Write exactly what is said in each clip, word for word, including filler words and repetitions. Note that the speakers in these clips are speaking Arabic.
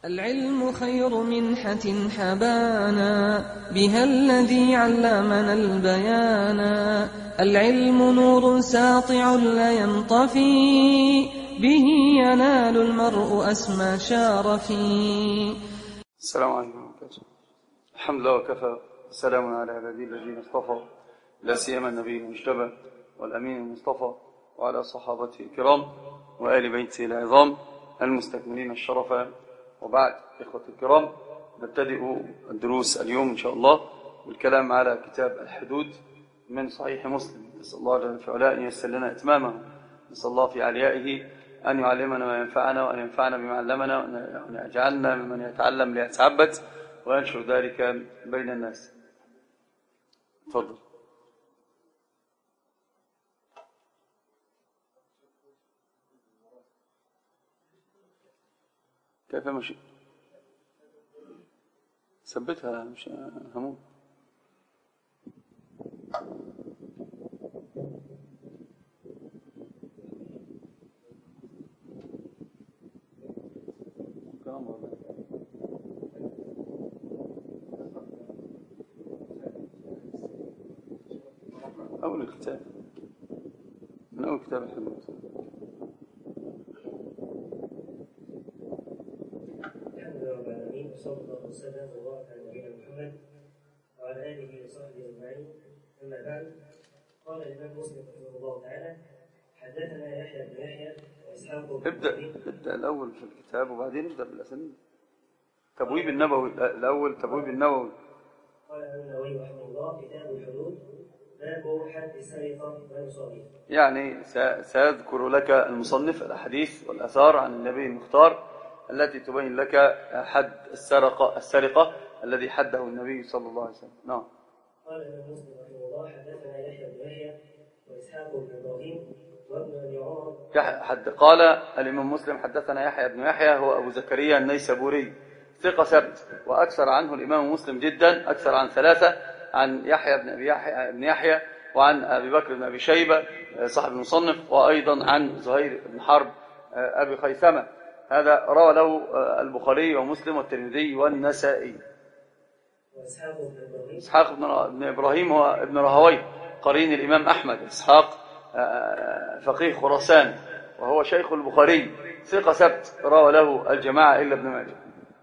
العلم خير منحة حبانا بها الذي علمنا البيانا. العلم نور ساطع لا ينطفي به ينال المرء أسمى شارفي. السلام عليكم ورحمة الله. الحمد لله وكفى، السلام على عباده الذين اصطفى، لا سيما النبي المجتبى والأمين المصطفى وعلى صحابته الكرام وآل بيته العظام المستكملين الشرف. وبعد، إخوة الكرام، نبتدئ الدروس اليوم إن شاء الله والكلام على كتاب الحدود من صحيح مسلم. نسأل الله جل وعلا أن ييسر لنا إتمامه، نسأل الله في عليائه أن يعلمنا ما ينفعنا وأن ينفعنا بما علمنا وأن يجعلنا ممن يتعلم ليتعبد وينشر ذلك بين الناس. تفضل. كيف مشي؟ ثبتها، مش هموت. أول الكتاب من أول كتاب الحدود. صلى الله وسلم وبارك على نبينا محمد وعلى اله وصحبه اجمعين. اما بعد، قال الامام مسلم رحمه الله تعالى: حدثنا يحيى بن يحيى واسحاق. ابدا ابدا الاول في الكتاب وبعدين نبدا بالاسانيد. تبويب النبوي الاول، تبويب النووي. قال النووي رحمه الله: كتاب الحدود، باب حد السرقه والمصابيح. يعني ساذكر لك المصنف الاحاديث والاثار عن النبي المختار التي تبين لك حد السرقة السرقة الذي حده النبي صلى الله عليه وسلم. نعم. قال الإمام مسلم رحمه الله: حدثنا يحيى بن يحيى وإسحاق بن إبراهيم وابن أبي عمر. حد قال الإمام مسلم: حدثنا يحيى بن يحيى، هو أبو زكريا النيسابوري، ثقة ثبت، وأكثر عنه الإمام مسلم جدا، أكثر عن ثلاثة، عن يحيى بن أبي يحيى بن يحيى وعن أبي بكر بن أبي شيبة صاحب المصنف، وأيضا عن زهير بن حرب أبي خيثمة. هذا روى له البخاري ومسلم والترمذي والنسائي. إسحاق بن إبراهيم هو ابن راهويه قرين الإمام أحمد. إسحاق فقيه خراسان وهو شيخ البخاري، ثقة ثبت، روى له الجماعة إلا ابن ماجه.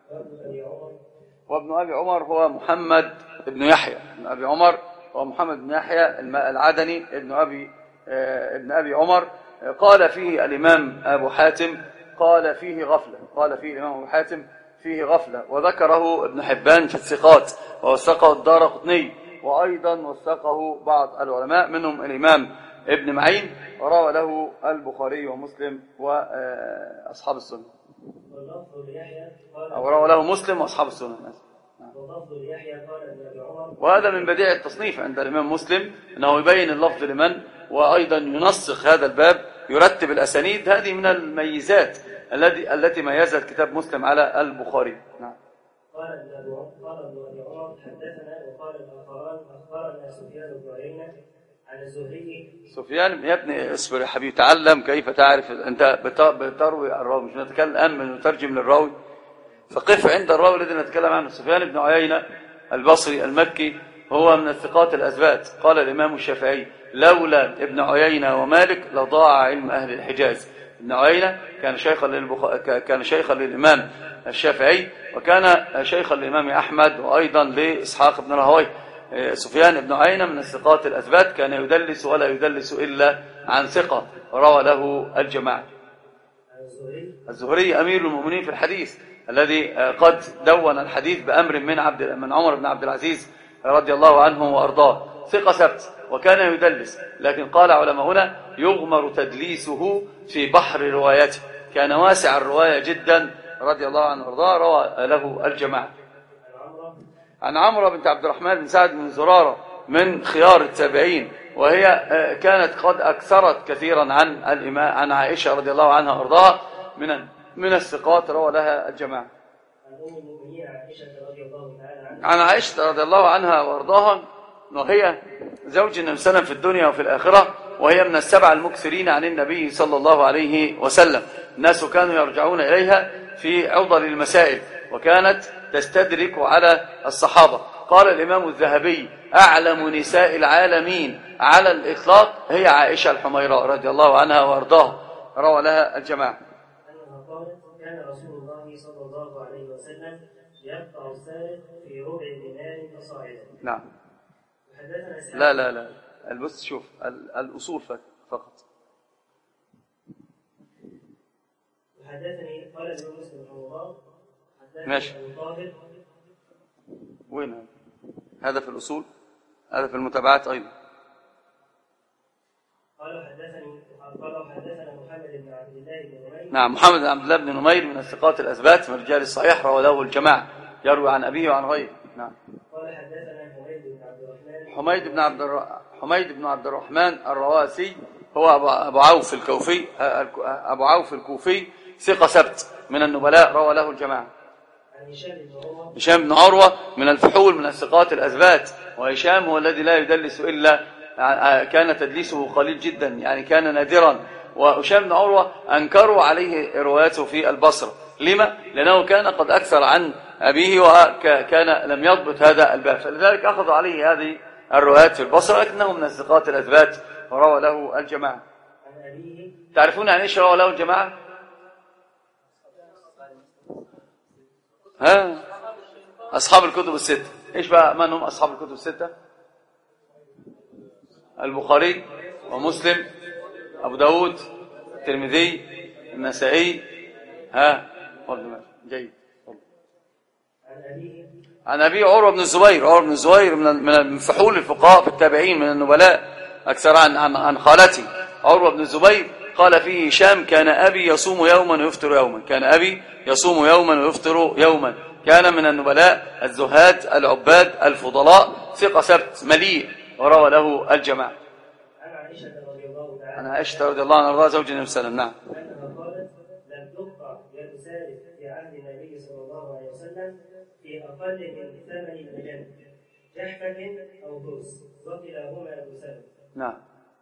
وابن أبي عمر هو محمد بن يحيى. ابن أبي عمر هو محمد بن يحيى العدني ابن أبي ابن أبي عمر. قال فيه الإمام أبو حاتم قال فيه غفلة، قال فيه الإمام أبو حاتم فيه غفلة، وذكره ابن حبان في الثقات ووثقه الدارقطني، وأيضا وثقه بعض العلماء منهم الإمام ابن معين، وروى له البخاري ومسلم وأصحاب السنة، أو روى له مسلم وأصحاب السنة. وهذا من بديع التصنيف عند الإمام مسلم أنه يبين اللفظ لمن، وأيضا ينسخ هذا الباب، يرتب الأسانيد. هذه من الميزات التي التي ميزت كتاب مسلم على البخاري. نعم. قال ابن أبي عمر: حدثنا، وقال الآخران أخبرنا سفيان بن عيينة عن الزهري. سفيان يا ابني اصبر يا حبيبي، تعلم كيف تعرف. أنت بتروي الراوي، مش نتكلم الآن من نترجم للراوي، فقف عند الراوي الذي نتكلم عنه. سفيان بن عيينة البصري المكي هو من الثقات الأثبات. قال الإمام الشافعي: لولا ابن عيينة ومالك لضاع علم أهل الحجاز. ابن عيينة كان شيخا للبخ... كان شيخا للإمام الشافعي، وكان شيخا للإمام أحمد، وأيضا لإسحاق بن راهويه. سفيان بن عيينة من الثقات الأثبات، كان يدلس ولا يدلس إلا عن ثقة، روى له الجماعة. الزهري أمير المؤمنين في الحديث، الذي قد دون الحديث بأمر من عبد من عمر بن عبد العزيز رضي الله عنه وأرضاه، ثقة ثبت، وكان يدلس، لكن قال علماؤنا: يغمر تدليسه في بحر روايته، كان واسع الرواية جدا رضي الله عنه وارضاه، روى له الجماعة. عن عمرو بنت عبد الرحمن بن سعد بن زرارة من خيار التابعين، وهي كانت قد أكثرت كثيرا عن الإمام عن عائشة رضي الله عنها وارضاها، من من الثقات، روى لها الجماعة. عن عائشة رضي الله عنها وارضاها، وهي زوج النبي صلى الله عليه وسلم في الدنيا وفي الآخرة، وهي من السبع المكثرين عن النبي صلى الله عليه وسلم. الناس كانوا يرجعون إليها في عضل المسائل وكانت تستدرك على الصحابة. قال الإمام الذهبي: أعلم نساء العالمين على الإطلاق هي عائشة الحميراء رضي الله عنها وأرضاها، روى لها الجماعة. أنها قالت: كان رسول الله صلى الله عليه وسلم يقطع السارق في ربع دينار فصاعدا. نعم. لا لا لا البص شوف الأصول فقط. وحدثني قال ابن مسلم رحمه الله: ماشي. طاهر. وين هذا في الأصول؟ هذا في المتابعات أيضا. قال حدثني قال حدثنا محمد بن عبد الله بن نمير. نعم، محمد بن عبد الله بن نمير من الثقات الأثبات من رجال الصحيح، روى له الجماعة، يروي عن أبيه وعن غيره. نعم. قال حدثنا حميد بن عبد الرحمن. حميد بن عبد الر... حميد بن عبد الرحمن الرواسي هو أبو عوف الكوفي، أبو عوف الكوفي، ثقة سبت من النبلاء، روى له الجماعة. هشام بن عروة من الفحول من الثقات الأثبات، وهشام هو الذي لا يدلس إلا كان تدليسه قليل جدا، يعني كان نادرا. وهشام بن عروة أنكروا عليه رواياته في البصرة. لما؟ لأنه كان قد أكثر عن أبيه وكان لم يضبط هذا الباب، فلذلك أخذوا عليه هذه الروايات في البصرة، لكنه من الثقات الأثبات وروى له الجماعة. تعرفون عن إيش روى له الجماعة؟ ها؟ أصحاب الكتب الستة. إيش بقى من هم أصحاب الكتب الستة؟ البخاري ومسلم، أبو داود، الترمذي، النسائي. ها؟ جيد. عن أبي عروة بن الزبير، عروة بن الزبير من فحول الفقهاء في التابعين من النبلاء، أكثر عن عن, عن خالتي عروة بن الزبير. قال فيه هشام: كان أبي يصوم يوما ويفطر يوما، كان أبي يصوم يوما ويفطر يوما. كان من النبلاء الزهاد العباد الفضلاء، ثقة سبت مليء، وروى له الجماعة. عن عائشة رضي الله تعالى عن عائشة رضي الله عنها زوج النبي صلى الله عليه وسلم. نعم. أنها قالت: لم تقطع يد سارق في عهد النبي صلى الله عليه وسلم في أقل من ثمن مجن جحفة أو برص، وكلاهما أبو سلمة. نعم.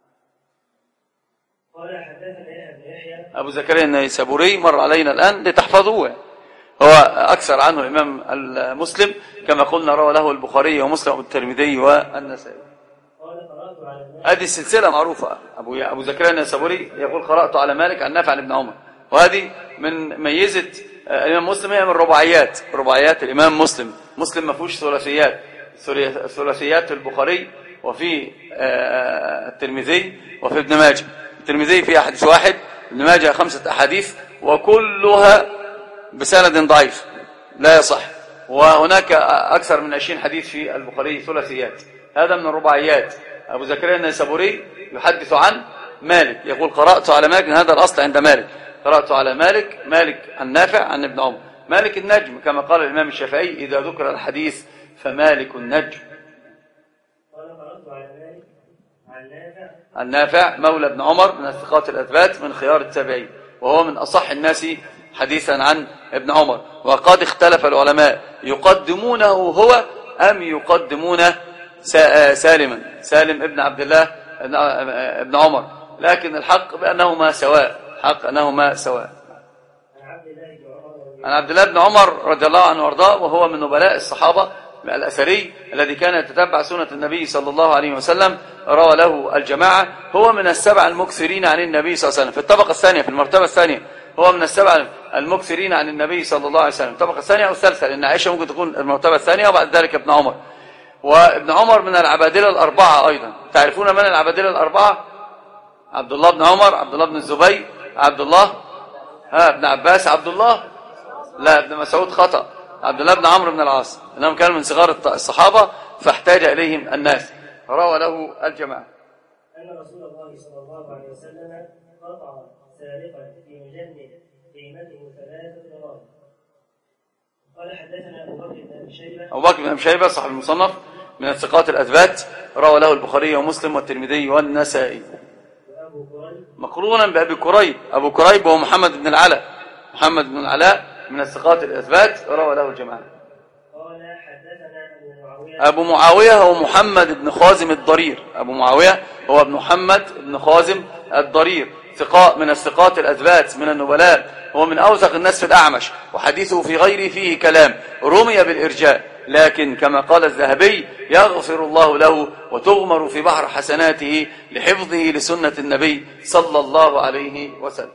قال حدثنا يحيى بن يحيى أبو زكريا النيسابوري مر علينا الآن لتحفظوه، هو أكثر عنه الإمام المسلم كما قلنا، روى له البخاري ومسلم والترمذي والنسائي. قال: قرأت على مالك. هذه السلسلة معروفة. أبو أبو زكريا النيسابوري يقول: قرأت على مالك عن نافع عن ابن عمر، وهذه من ميزة الإمام مسلم، هي من رباعيات رباعيات الإمام مسلم. مسلم ما فيهوش ثلاثيات، ثلاثيات في البخاري وفي الترمذي وفي ابن ماجه. الترمذي فيها حديث واحد، ابن ماجه خمسة أحاديث وكلها بسند ضعيف لا يصح، وهناك أكثر من عشرين حديث في البخاري ثلاثيات. هذا من الرباعيات. أبو زكريا النيسابوري يحدث عن مالك، يقول: قرأت على مالك، هذا الأصل عند مالك، قرأت على مالك، مالك عن نافع عن ابن عمر. مالك النجم كما قال الإمام الشافعي: إذا ذكر الحديث فمالك النجم. قال: قرأت على مالك عن نافع عن نافع مولى ابن عمر من الثقات الأثبات من خيار التابعين، وهو من أصح الناس حديثا عن ابن عمر. وقد اختلف العلماء يقدمونه هو أم يقدمون سالما سالم ابن عبد الله ابن عمر، لكن الحق بأنهما سواء، حق أنهما سواء. عن عبد الله بن عمر رضي الله عنه وارضاه، وهو من نبلاء الصحابة الأثري الذي كان يتتبع سنة النبي صلى الله عليه وسلم، روى له الجماعة. هو من السبع المكثرين عن النبي صلى الله عليه وسلم في الطبقة الثانية، في المرتبة الثانية، هو من السبع المكثرين عن النبي صلى الله عليه وسلم، الطبقة الثانية أو الثالثة، لأن عائشة ممكن تكون المرتبة الثانية وبعد ذلك ابن عمر. وابن عمر من العبادلة الأربعة أيضا. تعرفون من العبادلة الأربعة؟ عبد الله بن عمر، عبد الله بن الزبير، عبد الله ها ابن عباس، عبد الله لا ابن مسعود خطأ، عبد الله بن عمرو بن العاص، انهم كانوا من صغار الصحابة فاحتاج اليهم الناس، روى له الجماعة. ان رسول الله صلى الله عليه وسلم قطع سارقا في مجند قيمته ثلاثة دراهم. قال حدثنا ابو بكر بن ابي شيبه ابو بكر بن ابي شيبه صاحب المصنف من الثقات الاثبات، روى له البخاري ومسلم والترمذي والنسائي. وابو كريب مقرونا بابي كريب، ابو كريب وهو محمد بن العلاء، محمد بن العلاء من الثقات الأثبات، روى له الجماعة. قال حدثنا أبو معاوية أبو معاوية هو محمد بن خازم الضرير، أبو معاوية هو ابن محمد بن خازم الضرير، ثقاء من الثقات الأثبات من النبلاء، هو من أوثق الناس في الأعمش، وحديثه في غيره فيه كلام، رمي بالإرجاء، لكن كما قال الذهبي يغفر الله له وتغمر في بحر حسناته لحفظه لسنة النبي صلى الله عليه وسلم.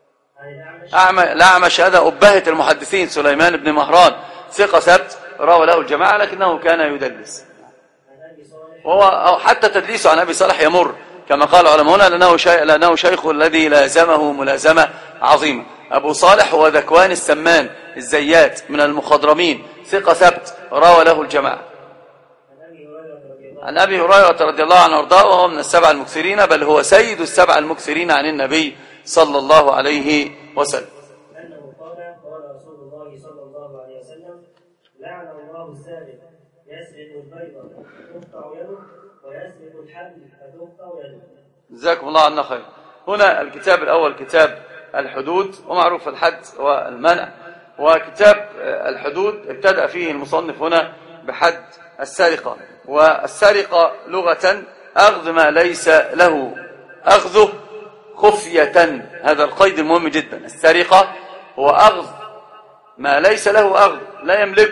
الأعمش هذا أبهة المحدثين، سليمان بن مهران ثقة ثبت روى له الجماعة لكنه كان يدلس، وهو حتى تدليسه عن أبي صالح يمر كما قال العلماء هنا، لأنه, شي... لأنه شيخ الذي لازمه ملازمة عظيمة. أبو صالح هو ذكوان السمان الزيات من المخضرمين، ثقة ثبت روى له الجماعة. عن أبي هريرة رضي الله عنه وارضاه، وهو من السبع المكثرين، بل هو سيد السبع المكثرين عن النبي صلى الله عليه وسلم. أنه قال قال رسول الله صلى الله عليه وسلم: لعن الله السارق يسرق البيضة تقطع يده ويسرق الحبل فتقطع يده. جزاكم الله عنا خير. هنا الكتاب الأول كتاب الحدود، ومعروف الحد والمنع، وكتاب الحدود ابتدأ فيه المصنف هنا بحد السرقة. والسرقة لغة أخذ ما ليس له أخذه خفية، هذا القيد المهم جدا. السرقة هو أخذ ما ليس له أخذ، لا يملكه،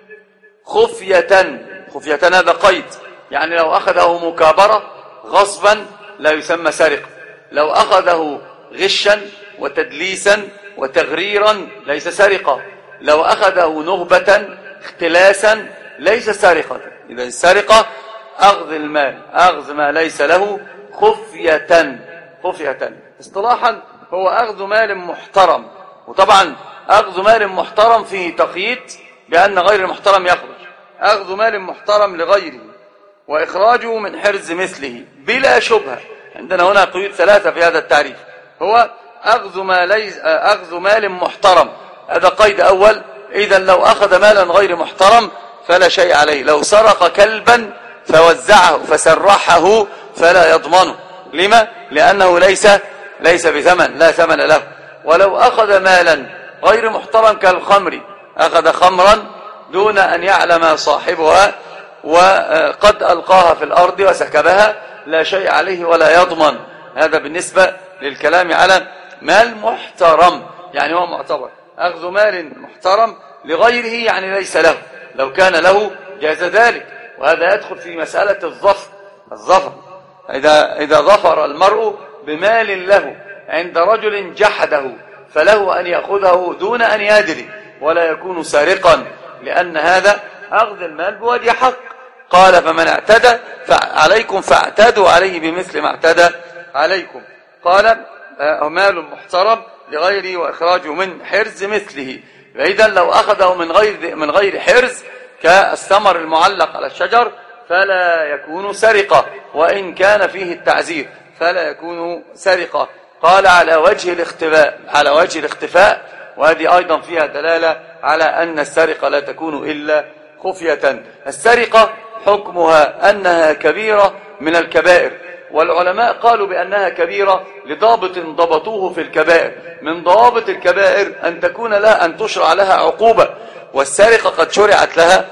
خفية. خفية هذا قيد، يعني لو أخذه مكابرة غصبا لا يسمى سرقة، لو أخذه غشا وتدليسا وتغريرا ليس سرقة، لو أخذه نهبة اختلاسا ليس سرقة. إذا السرقة أخذ المال، أخذ ما ليس له خفية. خفية اصطلاحا هو أخذ مال محترم، وطبعا أخذ مال محترم فيه تقييد بأن غير المحترم يخرج، أخذ مال محترم لغيره وإخراجه من حرز مثله بلا شبهة. عندنا هنا قيود ثلاثة في هذا التعريف. هو أخذ ما ليس أخذ مال محترم، هذا قيد أول. إذا لو أخذ مالا غير محترم فلا شيء عليه، لو سرق كلبا فوزعه فسرحه فلا يضمنه. لما؟ لأنه ليس ليس بثمن، لا ثمن له. ولو أخذ مالا غير محترم كالخمر، أخذ خمرا دون أن يعلم صاحبها وقد ألقاها في الأرض وسكبها، لا شيء عليه ولا يضمن. هذا بالنسبة للكلام على مال محترم، يعني هو معتبر أخذ مال محترم لغيره، يعني ليس له، لو كان له جاز ذلك. وهذا يدخل في مسألة الظفر. الظفر إذا, إذا ظفر المرء بمال له عند رجل جحده فله أن يأخذه دون أن يدري ولا يكون سارقا، لأن هذا أخذ المال بوجه حق. قال: فمن اعتدى فعليكم فاعتدوا عليه بمثل ما اعتدى عليكم. قال: مال محترم لغيره وإخراجه من حرز مثله. فإذا لو أخذه من غير من غير حرز كالثمر المعلق على الشجر فلا يكون سرقة، وإن كان فيه التعزير فلا يكون سرقة. قال: على وجه الاختفاء، على وجه الاختفاء، وهذه أيضا فيها دلالة على أن السرقة لا تكون إلا خفية. السرقة حكمها أنها كبيرة من الكبائر، والعلماء قالوا بأنها كبيرة لضابط ضبطوه في الكبائر. من ضوابط الكبائر أن تكون لها أن تشرع لها عقوبة، والسرقة قد شرعت لها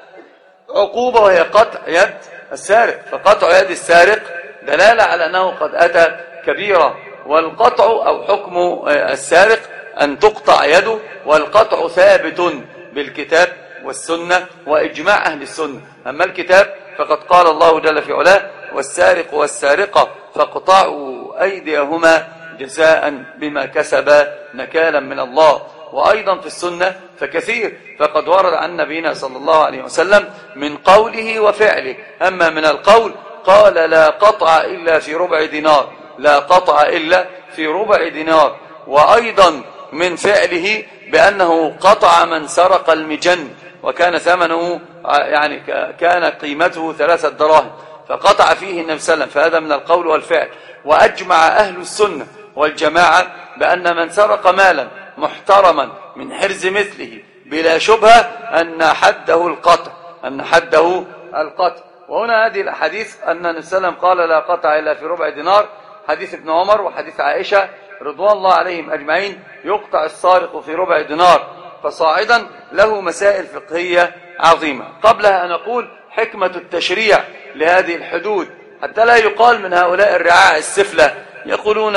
عقوبة وهي قطع يد السارق، فقطع يد السارق دلالة على أنه قد أتى كبيرة. والقطع أو حكم السارق أن تقطع يده، والقطع ثابت بالكتاب والسنة وإجماع أهل السنة. أما الكتاب فقد قال الله جل في علاه: والسارق والسارقة فاقطعوا أيديهما جزاء بما كسبا نكالا من الله. وأيضا في السنة فكثير، فقد ورد عن نبينا صلى الله عليه وسلم من قوله وفعله. أما من القول قال: لا قطع إلا في ربع دينار، لا قطع إلا في ربع دينار. وأيضا من فعله بأنه قطع من سرق المجن وكان ثمنه يعني كان قيمته ثلاثة دراهم، فقطع فيه النبي صلى الله عليه وسلم، فهذا من القول والفعل. وأجمع أهل السنة والجماعة بأن من سرق مالا محترما من حرز مثله بلا شبهة أن حده القطع، أن حده القطع. وهنا هذه الحديث أن النبي صلى الله عليه وسلم قال: لا قطع إلا في ربع دينار، حديث ابن عمر وحديث عائشة رضوان الله عليهم أجمعين، يقطع السارق في ربع دينار فصاعدا، له مسائل فقهية عظيمة. قبلها أن أقول حكمة التشريع لهذه الحدود، حتى لا يقال من هؤلاء الرعاع السفلة يقولون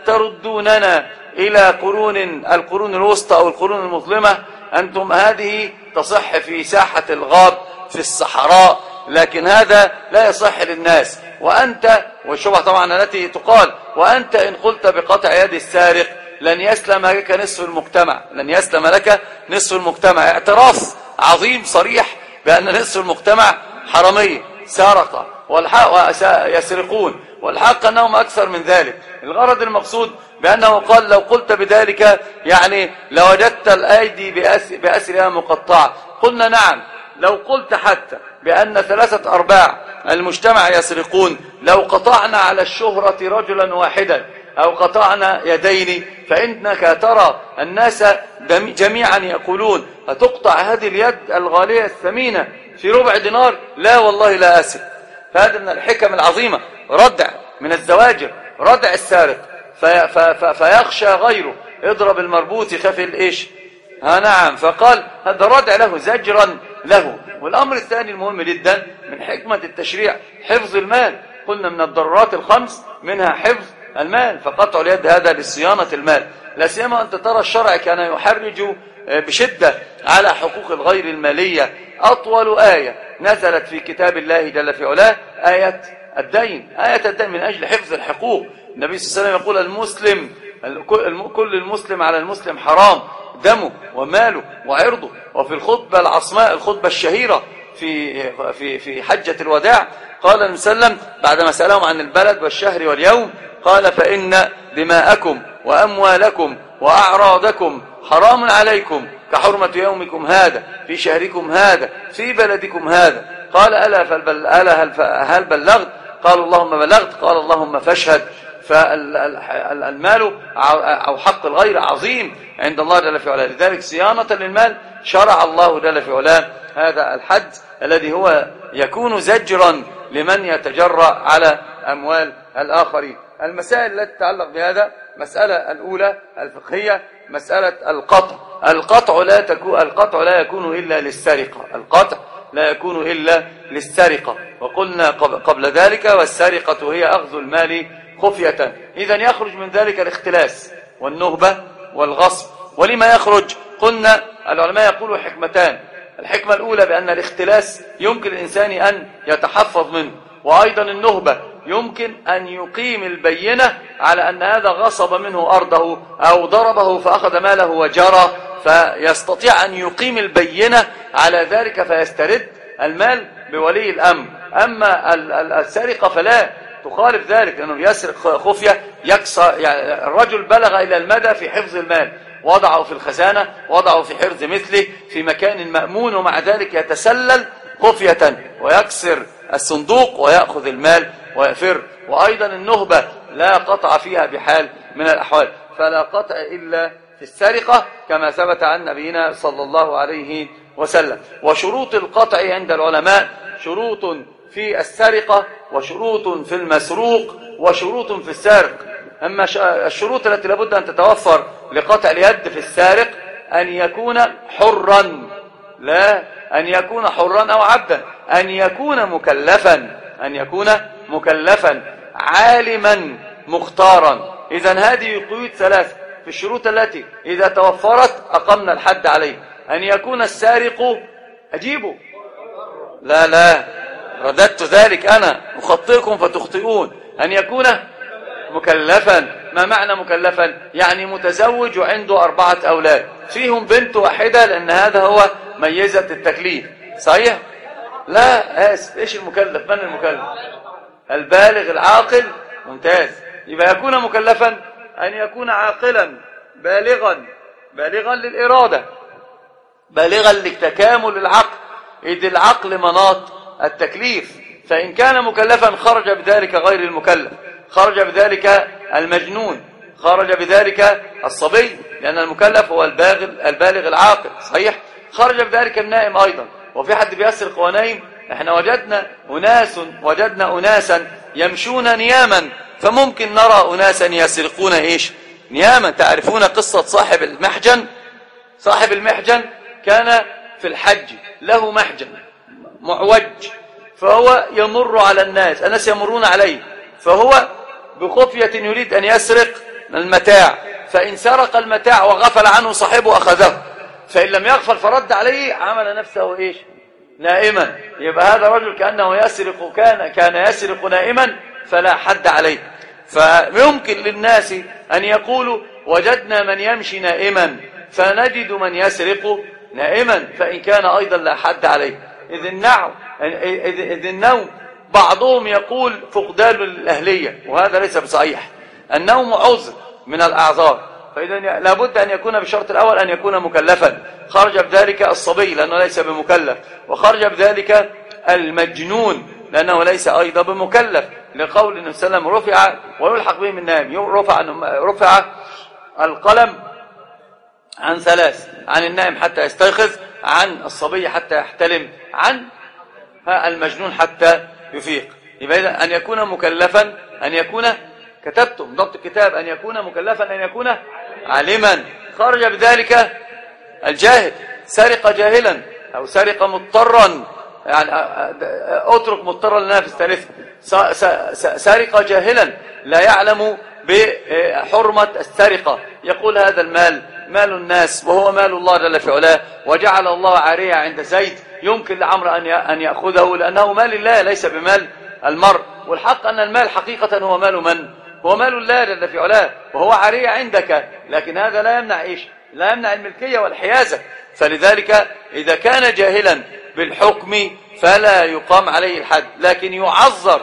تردوننا إلى قرون القرون الوسطى أو القرون المظلمة؟ أنتم هذه تصح في ساحة الغاب في الصحراء، لكن هذا لا يصح للناس. وأنت، والشبهة طبعا التي تقال، وأنت إن قلت بقطع يد السارق لن يسلم لك نصف المجتمع، لن يسلم لك نصف المجتمع. اعتراف عظيم صريح بأن نصف المجتمع حرامية سارقة والحق يسرقون، والحق أنهم أكثر من ذلك. الغرض المقصود بأنه قال لو قلت بذلك يعني لوجدت الأيدي بأسرها مقطعة. قلنا نعم، لو قلت حتى بأن ثلاثة أرباع المجتمع يسرقون، لو قطعنا على الشهرة رجلا واحدا أو قطعنا يدين، فإنك ترى الناس جميعا يقولون هتقطع هذه اليد الغالية الثمينة في ربع دينار؟ لا والله لا أسف. فهذا من الحكم العظيمة، ردع من الزواجر، ردع السارق في في فيخشى غيره، اضرب المربوط يخاف الايش. ها نعم، فقال هذا ردع له، زجرا له. والأمر الثاني المهم جدا من حكمة التشريع حفظ المال. قلنا من الضرورات الخمس منها حفظ المال، فقطع اليد هذا لصيانة المال. لا سيما أنت ترى الشرع كان يحرج بشدة على حقوق الغير المالية. أطول آية نزلت في كتاب الله جل في علاه آية الدين، آية الدين من أجل حفظ الحقوق. النبي صلى الله عليه وسلم يقول المسلم كل المسلم على المسلم حرام دمه وماله وعرضه. وفي الخطبة العصماء، الخطبة الشهيرة في في في حجة الوداع، قال النبي صلى الله عليه وسلم بعدما سألهم عن البلد والشهر واليوم، قال فإن دماءكم وأموالكم وأعراضكم حرام عليكم كحرمة يومكم هذا في شهركم هذا في بلدكم هذا. قال ألا, فالبل ألا هل, هل بلغت؟ قال اللهم بلغت. قال اللهم فاشهد. فالمال أو حق الغير عظيم عند الله جل في علاه، لذلك صيانة للمال شرع الله جل في علاه هذا الحد الذي هو يكون زجرا لمن يتجرأ على أموال الآخرين. المسائل التي تتعلق بهذا: مسألة الأولى الفقهية مسألة القطع. القطع لا تكون القطع لا يكون إلا للسرقة، القطع لا يكون إلا للسرقة. وقلنا قبل ذلك والسرقة هي أخذ المال خفية. إذن يخرج من ذلك الاختلاس والنهبة والغصب. ولما يخرج؟ قلنا العلماء يقولوا حكمتان. الحكمة الأولى بأن الاختلاس يمكن الإنسان أن يتحفظ منه، وأيضا النهبة يمكن أن يقيم البينة على أن هذا غصب منه أرضه أو ضربه فأخذ ماله وجرى، فيستطيع أن يقيم البينة على ذلك فيسترد المال بولي الأمر. أما السرقة فلا تخالف ذلك، لأنه يسرق خفية يكسر. يعني الرجل بلغ إلى المدى في حفظ المال، وضعه في الخزانة، وضعه في حرز مثله في مكان مأمون، ومع ذلك يتسلل خفية ويكسر الصندوق ويأخذ المال ويفر. وأيضا النهبة لا قطع فيها بحال من الأحوال، فلا قطع إلا في السرقة كما ثبت عن نبينا صلى الله عليه وسلم. وشروط القطع عند العلماء شروط في السرقة وشروط في المسروق وشروط في السارق. أما الشروط التي لابد أن تتوفر لقطع اليد في السارق أن يكون حرا، لا أن يكون حرا أو عبدا، أن يكون مكلفا، أن يكون مكلفا عالما مختارا. إذن هذه قيود ثلاثة في الشروط التي إذا توفرت أقمنا الحد عليه. أن يكون السارق أجيبه، لا لا رددت ذلك أنا أخطئكم فتخطئون. أن يكون مكلفا. ما معنى مكلفا؟ يعني متزوج وعنده أربعة أولاد فيهم بنت واحدة، لأن هذا هو ميزة التكليف. صحيح؟ لا آسف، إيش المكلف؟ من المكلف؟ البالغ العاقل. ممتاز. يبقى يكون مكلفا أن يكون عاقلا بالغا، بالغا للإرادة، بالغا لتكامل العقل، إذ العقل مناط التكليف. فإن كان مكلفا خرج بذلك غير المكلف، خرج بذلك المجنون، خرج بذلك الصبي، لأن المكلف هو البالغ البالغ العاقل. صحيح؟ خرج بذلك النائم أيضا. وفي حد بيسرق ونائم؟ احنا وجدنا أناس وجدنا أناسا يمشون نياما، فممكن نرى أناسا يسرقون إيش؟ نياما. تعرفون قصة صاحب المحجن؟ صاحب المحجن كان في الحج، له محجن معوج، فهو يمر على الناس، الناس يمرون عليه، فهو بخفية يريد أن يسرق المتاع، فإن سرق المتاع وغفل عنه صاحبه أخذه، فإن لم يغفل فرد عليه عمل نفسه إيش؟ نائما. يبقى هذا رجل كأنه يسرق كان كان يسرق نائما فلا حد عليه. فيمكن للناس أن يقولوا وجدنا من يمشي نائما فنجد من يسرق نائما، فإن كان أيضا لا حد عليه. إذ النوم إذ النوم بعضهم يقول فقدان الأهلية، وهذا ليس بصحيح. النوم عذر من الأعذار، فإذا لابد أن يكون بالشرط الأول أن يكون مكلفا. خرج بذلك الصبي لأنه ليس بمكلف، وخرج بذلك المجنون لأنه ليس أيضا بمكلف، لقول النبي صلى الله عليه وسلم رفع ويلحق به من النائم. رفع رفع القلم عن ثلاث: عن النائم حتى يستيقظ، عن الصبي حتى يحتلم، عن المجنون حتى يفيق. يبقى إذا أن يكون مكلفا، أن يكون كتبتم ضبط الكتاب، أن يكون مكلفا، أن يكون عالما. خرج بذلك الجاهل، سرق جاهلا أو سرق مضطرا، يعني اترك مضطرا لنا في الثالثة، سرق جاهلا لا يعلم بحرمة السرقة، يقول هذا المال مال الناس وهو مال الله جل في علاه، وجعل الله عارية عند زيد، يمكن لعمر أن يأخذه لأنه مال الله ليس بمال المرء. والحق أن المال حقيقة هو مال من؟ هو مال الله جل في علاه، وهو عارية عندك، لكن هذا لا يمنع إيش؟ لا يمنع الملكية والحيازة. فلذلك إذا كان جاهلا بالحكم فلا يقام عليه الحد، لكن يعذر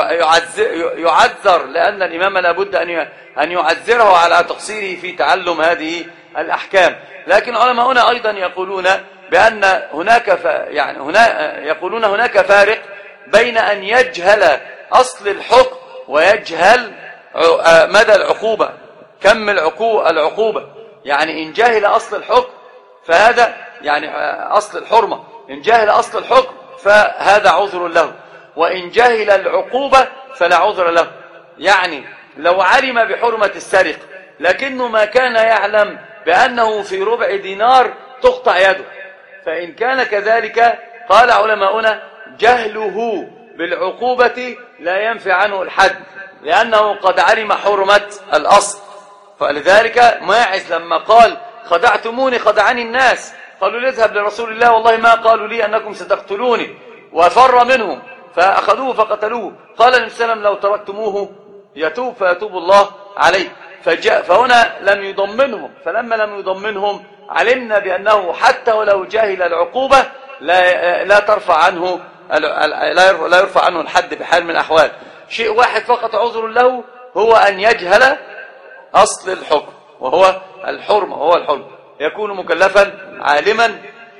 يعذر لأن الإمام لابد أن يعذره على تقصيره في تعلم هذه الأحكام. لكن علماؤنا أيضا يقولون بأن هناك يعني هنا يقولون هناك فارق بين أن يجهل أصل الحكم ويجهل مدى العقوبة، كم العقوبة. يعني إن جاهل أصل الحكم فهذا يعني أصل الحرمة، إن جاهل أصل الحكم فهذا عذر له، وإن جاهل العقوبة فلا عذر له. يعني لو علم بحرمة السرق لكنه ما كان يعلم بأنه في ربع دينار تقطع يده، فإن كان كذلك قال علماؤنا جهله بالعقوبة لا ينفي عنه الحد، لأنه قد علم حرمة الأصل. فلذلك ماعز لما قال خدعتموني خدعني الناس، قالوا اذهب لرسول الله والله ما قالوا لي أنكم ستقتلوني، وفر منهم فأخذوه فقتلوه. قال النبي صلى الله عليه وسلم لو تركتموه يتوب فيتوب الله عليه. فجاء فهنا لم يضمنهم، فلما لم يضمنهم علمنا بأنه حتى ولو جاهل العقوبة لا لا ترفع عنه لا يرفع عنه الحد بحال من الأحوال. شيء واحد فقط عذر له هو أن يجهل أصل الحكم وهو الحرمة، وهو الحرمة يكون مكلفا عالما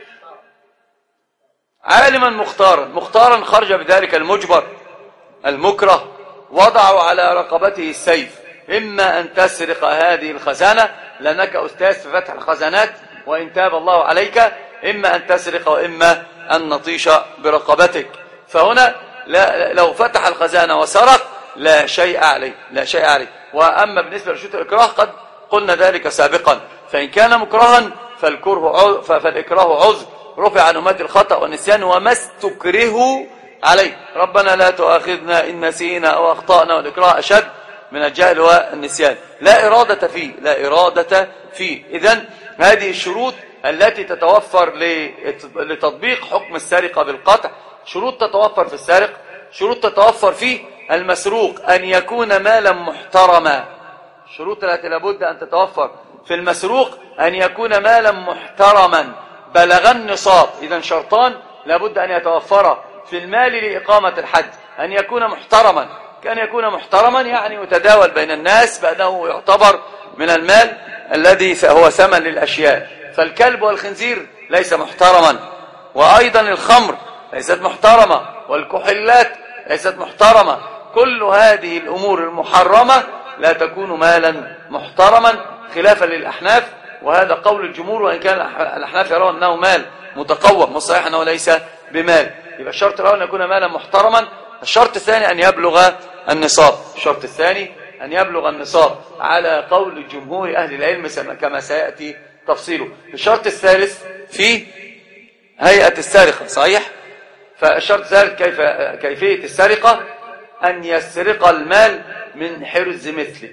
عالما مختارا مختارا خرج بذلك المجبر المكره، وضعوا على رقبته السيف، إما أن تسرق هذه الخزانة لأنك أستاذ في فتح الخزانات وإن تاب الله عليك، إما أن تسرق وإما أن نطيش برقبتك. فهنا لا لو فتح الخزانة وسرق لا شيء عليه لا شيء عليه. وأما بالنسبة لشروط الإكراه قد قلنا ذلك سابقا، فإن كان مكرها فالكره فالإكراه عذر، رفع عن أمة الخطأ والنسيان وما استكرهوا عليه. ربنا لا تؤاخذنا إن نسينا أو أخطأنا، والإكراه أشد من الجهل والنسيان، لا إرادة فيه لا إرادة فيه. إذن هذه الشروط التي تتوفر لتطبيق حكم السرقة بالقطع، شروط تتوفر في السارق، شروط تتوفر في المسروق، أن يكون مالا محترما. الشروط التي لابد أن تتوفر في المسروق أن يكون مالا محترما بلغ النصاب. إذن شرطان لابد أن يتوفر في المال لإقامة الحد: أن يكون محترما، كان يكون محترما يعني يتداول بين الناس بأنه يعتبر من المال الذي هو ثمن للأشياء. فالكلب والخنزير ليس محترما، وأيضا الخمر ليست محترمة، والكحولات ليست محترمة. كل هذه الأمور المحرمة لا تكون مالا محترما خلافا للأحناف، وهذا قول الجمهور، وإن كان الأحناف يرون أنه مال متقوم، والصحيح أنه ليس بمال. يبقى الشرط الأول أن يكون مالا محترما. الشرط الثاني أن يبلغ النصاب الشرط الثاني أن يبلغ النصاب على قول جمهور أهل العلم كما سيأتي تفصيله. الشرط الثالث في هيئة السرقة، صحيح؟ فالشرط الثالث كيف كيفية السرقة: أن يسرق المال من حرز مثله،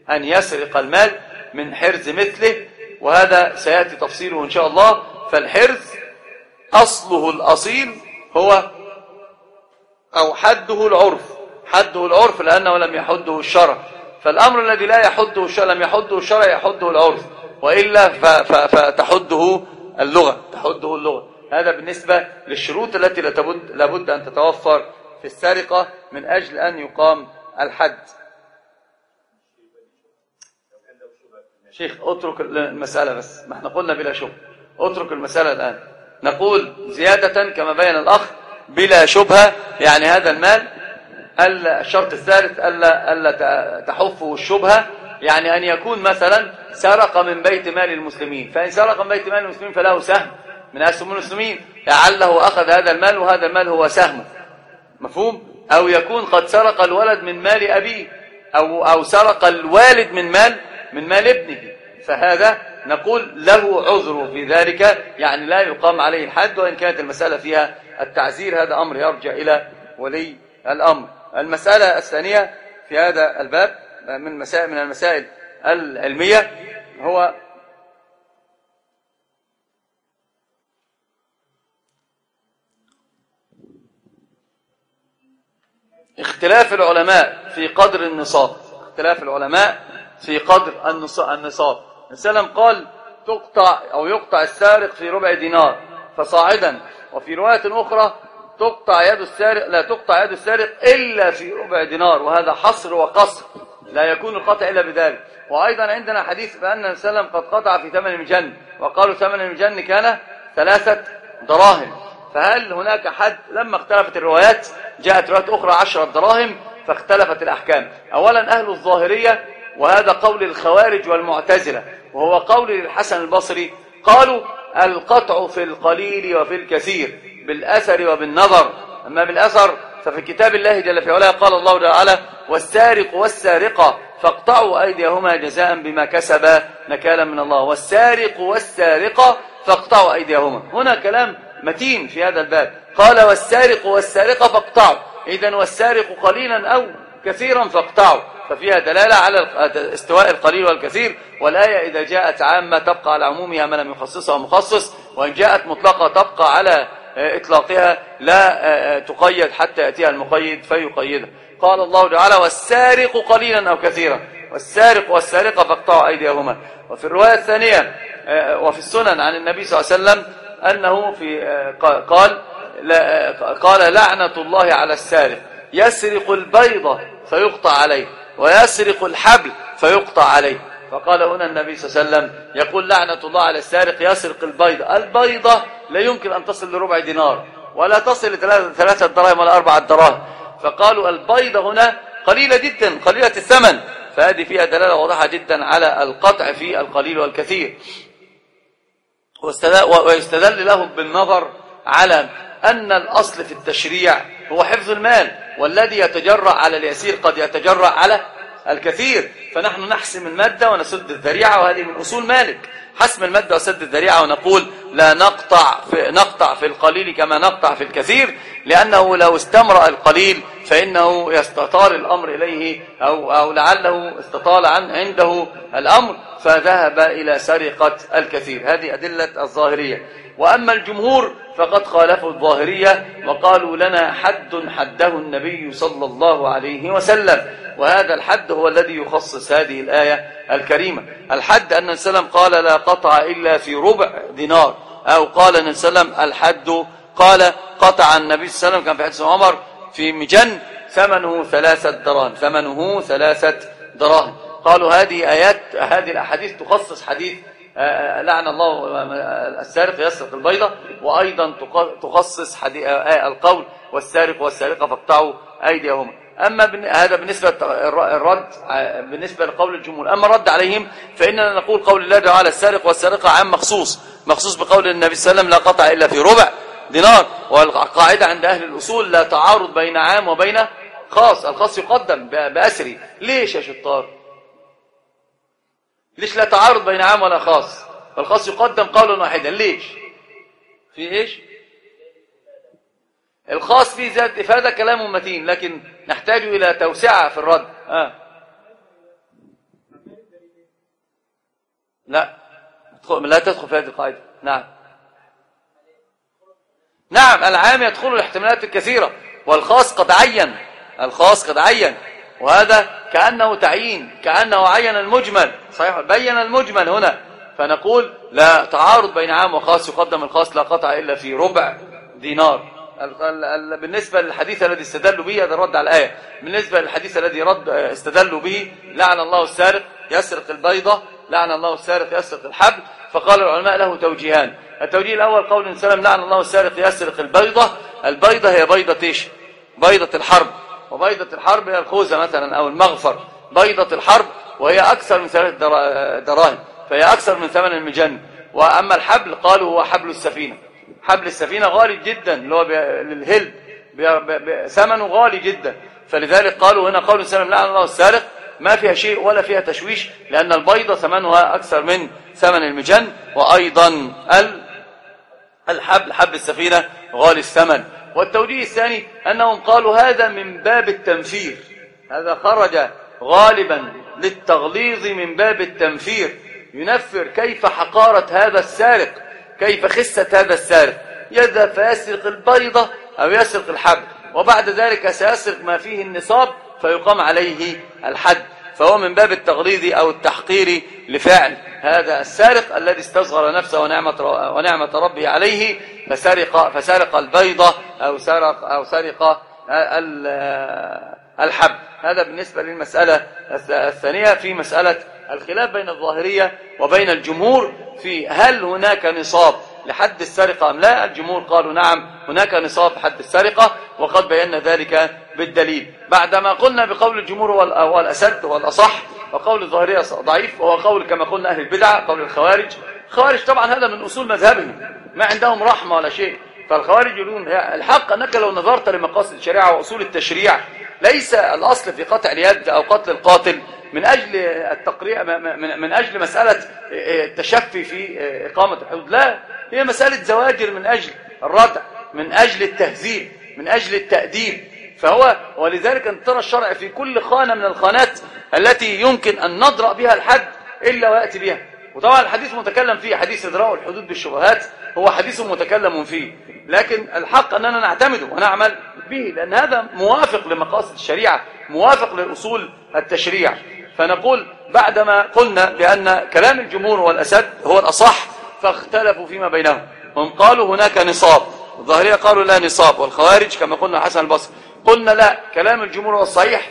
أن يسرق المال من حرز مثله، وهذا سيأتي تفصيله إن شاء الله. فالحرز أصله الأصيل هو أو حده العرف، حده العرف لأنه لم يحده الشرع، فالأمر الذي لا يحده الشرع لم يحده الشرع يحده العرف، وإلا فتحده اللغة، تحده اللغة. هذا بالنسبة للشروط التي لابد, لابد أن تتوفر في السرقة من أجل أن يقام الحد. شيخ اترك المسألة بس، ما احنا قلنا بلا شبهة، اترك المسألة الآن. نقول زيادة كما بين الأخ بلا شبهة، يعني هذا المال الشرط الثالث ألا, ألا تحفه الشبهة، يعني أن يكون مثلا سرق من بيت مال المسلمين، فإن سرق من بيت مال المسلمين فله سهم من أسهم المسلمين، لعله أخذ هذا المال وهذا المال هو سهمه، مفهوم؟ أو يكون قد سرق الولد من مال أبيه، أو, أو سرق الوالد من مال من مال ابنه، فهذا نقول له عذر في ذلك، يعني لا يقام عليه الحد، وإن كانت المسألة فيها التعزير هذا أمر يرجع إلى ولي الأمر. المسألة الثانية في هذا الباب من مسائل من المسائل العلمية هو اختلاف العلماء في قدر النصاب، اختلاف العلماء في قدر النصاب. السلام قال تقطع أو يقطع السارق في ربع دينار فصاعدا، وفي رواية أخرى تقطع يد السارق لا تقطع يد السارق إلا في ربع دينار، وهذا حصر وقصر، لا يكون القطع إلا بذلك. وأيضا عندنا حديث بأن السلام قد قطع في ثمن المجن، وقالوا ثمن المجن كان ثلاثة دراهم. فهل هناك حد؟ لما اختلفت الروايات جاءت روايات أخرى عشرة دراهم، فاختلفت الأحكام. أولا أهل الظاهرية، وهذا قول الخوارج والمعتزلة، وهو قول الحسن البصري، قالوا القطع في القليل وفي الكثير بالأثر وبالنظر. أما بالأثر ففي كتاب الله جل في علاه قال الله تعالى والسارق والسارقة فاقطعوا أيديهما جزاء بما كسبا نكالا من الله، والسارق والسارقة فاقطعوا أيديهما. هنا كلام متين في هذا الباب، قال والسارق والسارقة فاقطعوا، إذن والسارق قليلا أو كثيرا فاقطعوا، ففيها دلالة على استواء القليل والكثير. والآية إذا جاءت عامة تبقى على عمومها ما لم يخصصها مخصص، وإن جاءت مطلقة تبقى على إطلاقها لا تقيد حتى يأتيها المقيد فيقيدها. قال الله تعالى والسارق قليلا أو كثيرا، والسارق والسارقة فاقطعوا أيديهما. وفي الرواية الثانية وفي السنن عن النبي صلى الله عليه وسلم أنه في قال قال لعنة الله على السارق يسرق البيضة فيقطع عليه ويسرق الحبل فيقطع عليه. فقال هنا النبي صلى الله عليه وسلم يقول لعنة الله على السارق يسرق البيضة، البيضة لا يمكن أن تصل لربع دينار ولا تصل لثلاثة دراهم ولا أربعة دراهم، فقالوا البيضة هنا قليلة جدا قليلة الثمن، فهذه فيها دلالة واضحة جدا على القطع في القليل والكثير. ويستدل لهم بالنظر على أن الأصل في التشريع هو حفظ المال، والذي يتجرأ على اليسير قد يتجرأ على الكثير، فنحن نحسم المادة ونسد الذريعة، وهذه من أصول مالك حسم المادة وسد الذريعة، ونقول لا نقطع في, نقطع في القليل كما نقطع في الكثير، لأنه لو استمرأ القليل فإنه يستطال الأمر إليه أو, أو لعله استطال عن عنده الأمر فذهب إلى سرقة الكثير. هذه أدلة الظاهرية. وأما الجمهور فقد خالفوا الظاهرية وقالوا لنا حد حده النبي صلى الله عليه وسلم، وهذا الحد هو الذي يخصص هذه الآية الكريمة. الحد أن السلام قال لا قطع إلا في ربع دينار، أو قال أن السلام الحد قال قطع النبي صلى الله عليه وسلم كان في حديث عمر في مجن ثمنه ثلاثة دراهم ثمنه ثلاثة دراهم. قالوا هذه آيات هذه الأحاديث تخصص حديث لعن الله السارق يسرق البيضة، وأيضا تخصص حديث القول والسارق والسارقة فاقطعوا أيديهما. أما هذا بالنسبة الرد بالنسبة لقول الجمهور. أما الرد عليهم فإننا نقول قول الله تعالى السارق والسارقة عام مخصوص مخصوص بقول النبي صلى الله عليه وسلم لا قطع إلا في ربع دينار. والقاعدة عند أهل الأصول لا تعارض بين عام وبين خاص، الخاص يقدم بأسري. ليش يا شطار؟ ليش لا تعارض بين عام ولا خاص؟ الخاص يقدم قولا واحدا. ليش؟ في ايش؟ الخاص فيه ذات إفادة كلام متين، لكن نحتاج إلى توسعة في الرد. آه. لا لا تدخل في هذه القاعدة. نعم نعم العام يدخل الاحتمالات الكثيرة، والخاص قد عين، الخاص قد عين، وهذا كأنه تعيين، كأنه عين المجمل. صحيح، بين المجمل هنا، فنقول لا تعارض بين عام وخاص، يقدم الخاص لا قطع إلا في ربع دينار. بالنسبة للحديث الذي استدلوا به، هذا الرد على الآية. بالنسبة للحديث الذي رد استدلوا به لعن الله السارق يسرق البيضة، لعن الله السارق يسرق الحبل، فقال العلماء له توجيهان. التوجيه الأول قول النبي صلى الله عليه وسلم لعن الله السارق يسرق البيضة. البيضة هي بيضة ايش؟ بيضة الحرب، وبيضة الحرب هي الخوذة مثلا أو المغفر. بيضة الحرب وهي أكثر من ثلاث دراهم، فهي أكثر من ثمن المجن. وأما الحبل قالوا هو حبل السفينة. حبل السفينة غالي جدا، اللي هو للهلب ثمنه غالي جدا، فلذلك قالوا هنا قول السلام لعن الله السارق ما فيها شيء ولا فيها تشويش، لأن البيضة ثمنها أكثر من ثمن المجن. وأيضا الحبل حبل السفينة غالي الثمن. والتوجيه الثاني أنهم قالوا هذا من باب التنفير، هذا خرج غالبا للتغليظ من باب التنفير، ينفر كيف حقارة هذا السارق، كيف خسة هذا السارق، يذهب فيسرق البيضة أو يسرق الحبل، وبعد ذلك سيسرق ما فيه النصاب فيقام عليه الحد. فهو من باب التغليظ أو التحقير لفعل هذا السارق الذي استصغر نفسه ونعمة ونعمة ربه عليه فسرق فسرق البيضة أو سرق أو سرق الحبل. هذا بالنسبة للمسألة الثانية في مسألة الخلاف بين الظاهرية وبين الجمهور في هل هناك نصاب لحد السرقة أم لا. الجمهور قالوا نعم هناك نصاب حد السرقة، وقد بينا ذلك بالدليل. بعدما قلنا بقول الجمهور هو الأسد والأصح، وقول الظاهرية ضعيف، وهو قول كما قلنا أهل البدع، قول الخوارج. الخوارج طبعا هذا من أصول مذهبهم، ما عندهم رحمة ولا شيء. فالخوارج يقولون الحق أنك لو نظرت لمقاصد الشريعة وأصول التشريع ليس الأصل في قطع اليد أو قتل القاتل من أجل التقريع، من أجل مسألة التشفي في إقامة الحدود، لا، هي مسألة زواجر من أجل الردع، من أجل التهذيب، من أجل التأديب. فهو ولذلك أن ترى الشرع في كل خانة من الخانات التي يمكن أن نضرأ بها الحد إلا ويأتي بها. وطبعا الحديث متكلم فيه، حديث إدراء الحدود بالشبهات هو حديث متكلم فيه، لكن الحق أننا نعتمده ونعمل به، لأن هذا موافق لمقاصد الشريعة، موافق لأصول التشريع. فنقول بعدما قلنا بأن كلام الجمهور والأسد هو الأصح، فاختلفوا فيما بينهم. هم قالوا هناك نصاب، الظاهرية قالوا لا نصاب، والخوارج كما قلنا حسن البصري قلنا لا، كلام الجمهور والصحيح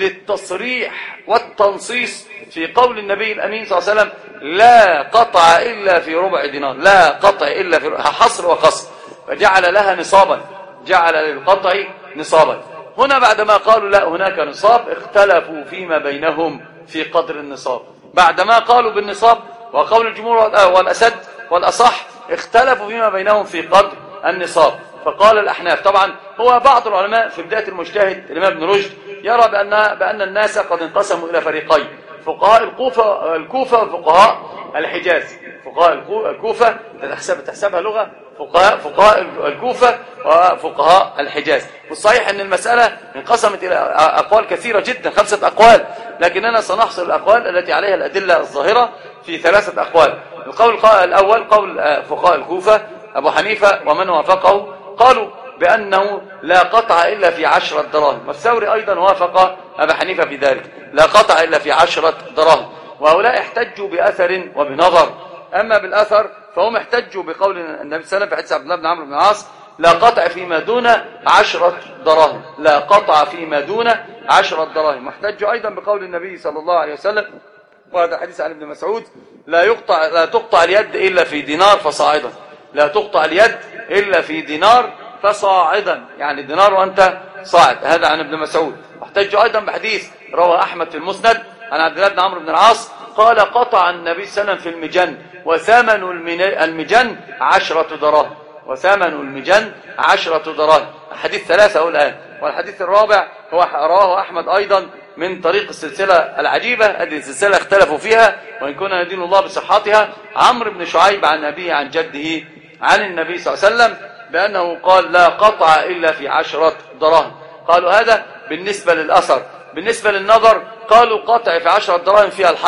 للتصريح والتنصيص في قول النبي الأمين صلى الله عليه وسلم لا قطع إلا في ربع دينار، لا قطع إلا في ربع، حصر وقصر، فجعل لها نصابا، جعل للقطع نصابا. هنا بعدما قالوا لا هناك نصاب اختلفوا فيما بينهم في قدر النصاب. بعدما قالوا بالنصاب وقول الجمهور والأسد والأصح اختلفوا فيما بينهم في قدر النصاب. فقال الأحناف، طبعا هو بعض العلماء في بداية المجتهد الإمام ابن رشد يرى بأن بأن الناس قد انقسموا إلى فريقين، فقهاء الكوفة الكوفة وفقهاء الحجاز. فقهاء الكوفة تحسب تحسبها لغة، فقهاء فقهاء الكوفة وفقهاء الحجاز. والصحيح أن المسألة انقسمت إلى أقوال كثيرة جدا، خمسة أقوال، لكننا سنحصر الأقوال التي عليها الأدلة الظاهرة في ثلاثة أقوال. القول الأول قول فقهاء الكوفة أبو حنيفة ومن وافقه، قالوا بأنه لا قطع إلا في عشرة دراهم، والثوري أيضا وافق أبو حنيفة في ذلك، لا قطع إلا في عشرة دراهم. وهؤلاء احتجوا بأثر وبنظر. أما بالأثر فهم احتجوا بقول النبي صلى الله عليه وسلم في حديث عبد الله بن عمرو بن العاص لا قطع فيما دون عشرة دراهم، لا قطع فيما دون عشرة دراهم. واحتجوا أيضا بقول النبي صلى الله عليه وسلم، وهذا حديث عن ابن مسعود، لا يقطع لا تقطع اليد إلا في دينار فصاعدا، لا تقطع اليد إلا في دينار فصاعدا، يعني دينار وأنت صاعد، هذا عن ابن مسعود. واحتجوا أيضا بحديث رواه أحمد في المسند عن عبد الله بن عمرو بن العاص قال قطع النبي صلى الله عليه وسلم في المجن وثمن المجن عشرة دراهم، وثمن المجن عشرة دراهم. حديث ثلاثة أقول الآن. والحديث الرابع هو رواه أحمد أيضا من طريق السلسلة العجيبة، هذه السلسلة اختلفوا فيها وإن كنا ندين الله بصحتها، عمرو بن شعيب عن أبيه عن جده عن النبي صلى الله عليه وسلم بأنه قال لا قطع إلا في عشرة دراهم. قالوا هذا بالنسبة للأثر. بالنسبة للنظر قالوا قطع في عشرة دراهم فيها الحيض،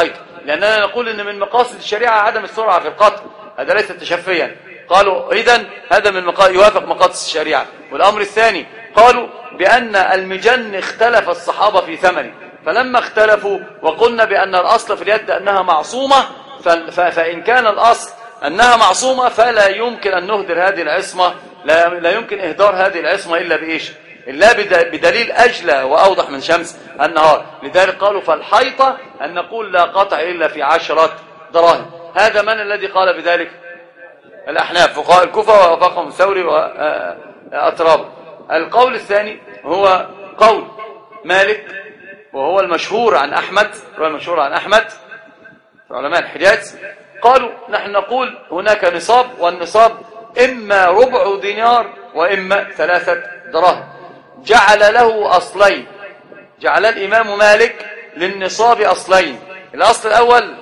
لأننا نقول إن من مقاصد الشريعة عدم السرعة في القتل، هذا ليس تشفيا. قالوا إذن هذا من مقا... يوافق مقاصد الشريعة. والأمر الثاني قالوا بأن المجن اختلف الصحابة في ثمنه، فلما اختلفوا وقلنا بأن الأصل في اليد أنها معصومة، ف... ف... فإن كان الأصل أنها معصومة فلا يمكن أن نهدر هذه العصمة، لا, لا يمكن إهدار هذه العصمة إلا بإيش؟ إلا بدليل أجلى وأوضح من شمس النهار. لذلك قالوا فالحيطة أن نقول لا قطع إلا في عشرة دراهم. هذا من الذي قال بذلك؟ الأحناف فقهاء الكوفة ووافقهم الثوري وأترابه. القول الثاني هو قول مالك وهو المشهور عن أحمد، هو المشهور عن أحمد علماء الحجاز. قالوا نحن نقول هناك نصاب، والنصاب إما ربع دينار وإما ثلاثة دراهم. جعل له أصلين، جعل الإمام مالك للنصاب أصلين، الأصل الأول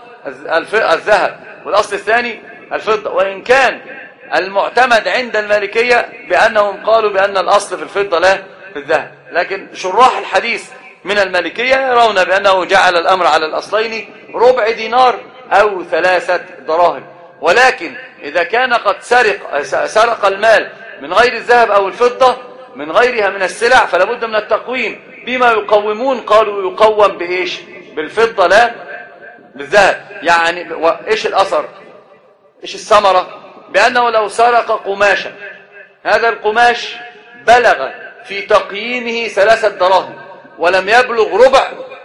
الذهب والأصل الثاني الفضة. وإن كان المعتمد عند المالكية بأنهم قالوا بأن الأصل في الفضة لا في الذهب، لكن شراح الحديث من المالكية يرون بأنه جعل الأمر على الأصلين ربع دينار أو ثلاثة دراهم. ولكن إذا كان قد سرق سرق المال من غير الذهب أو الفضة من غيرها من السلع فلا بد من التقويم بما يقومون. قالوا يقوم بإيش؟ بالفضة لا بالذهب. يعني إيش الأثر؟ إيش الثمرة؟ بأنه لو سرق قماشا، هذا القماش بلغ في تقييمه ثلاثة دراهم ولم يبلغ ربع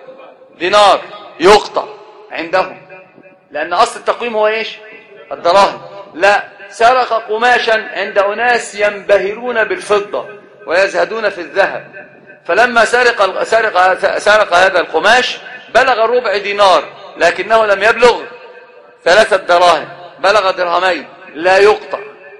دينار يقطع عندهم، لأن أصل التقويم هو إيش؟ الدراهم. لا، سرق قماشا عند أناس ينبهرون بالفضة ويزهدون في الذهب، فلما سرق سرق سرق هذا القماش بلغ ربع دينار لكنه لم يبلغ ثلاثة دراهم، بلغ درهمين، لا يقطع.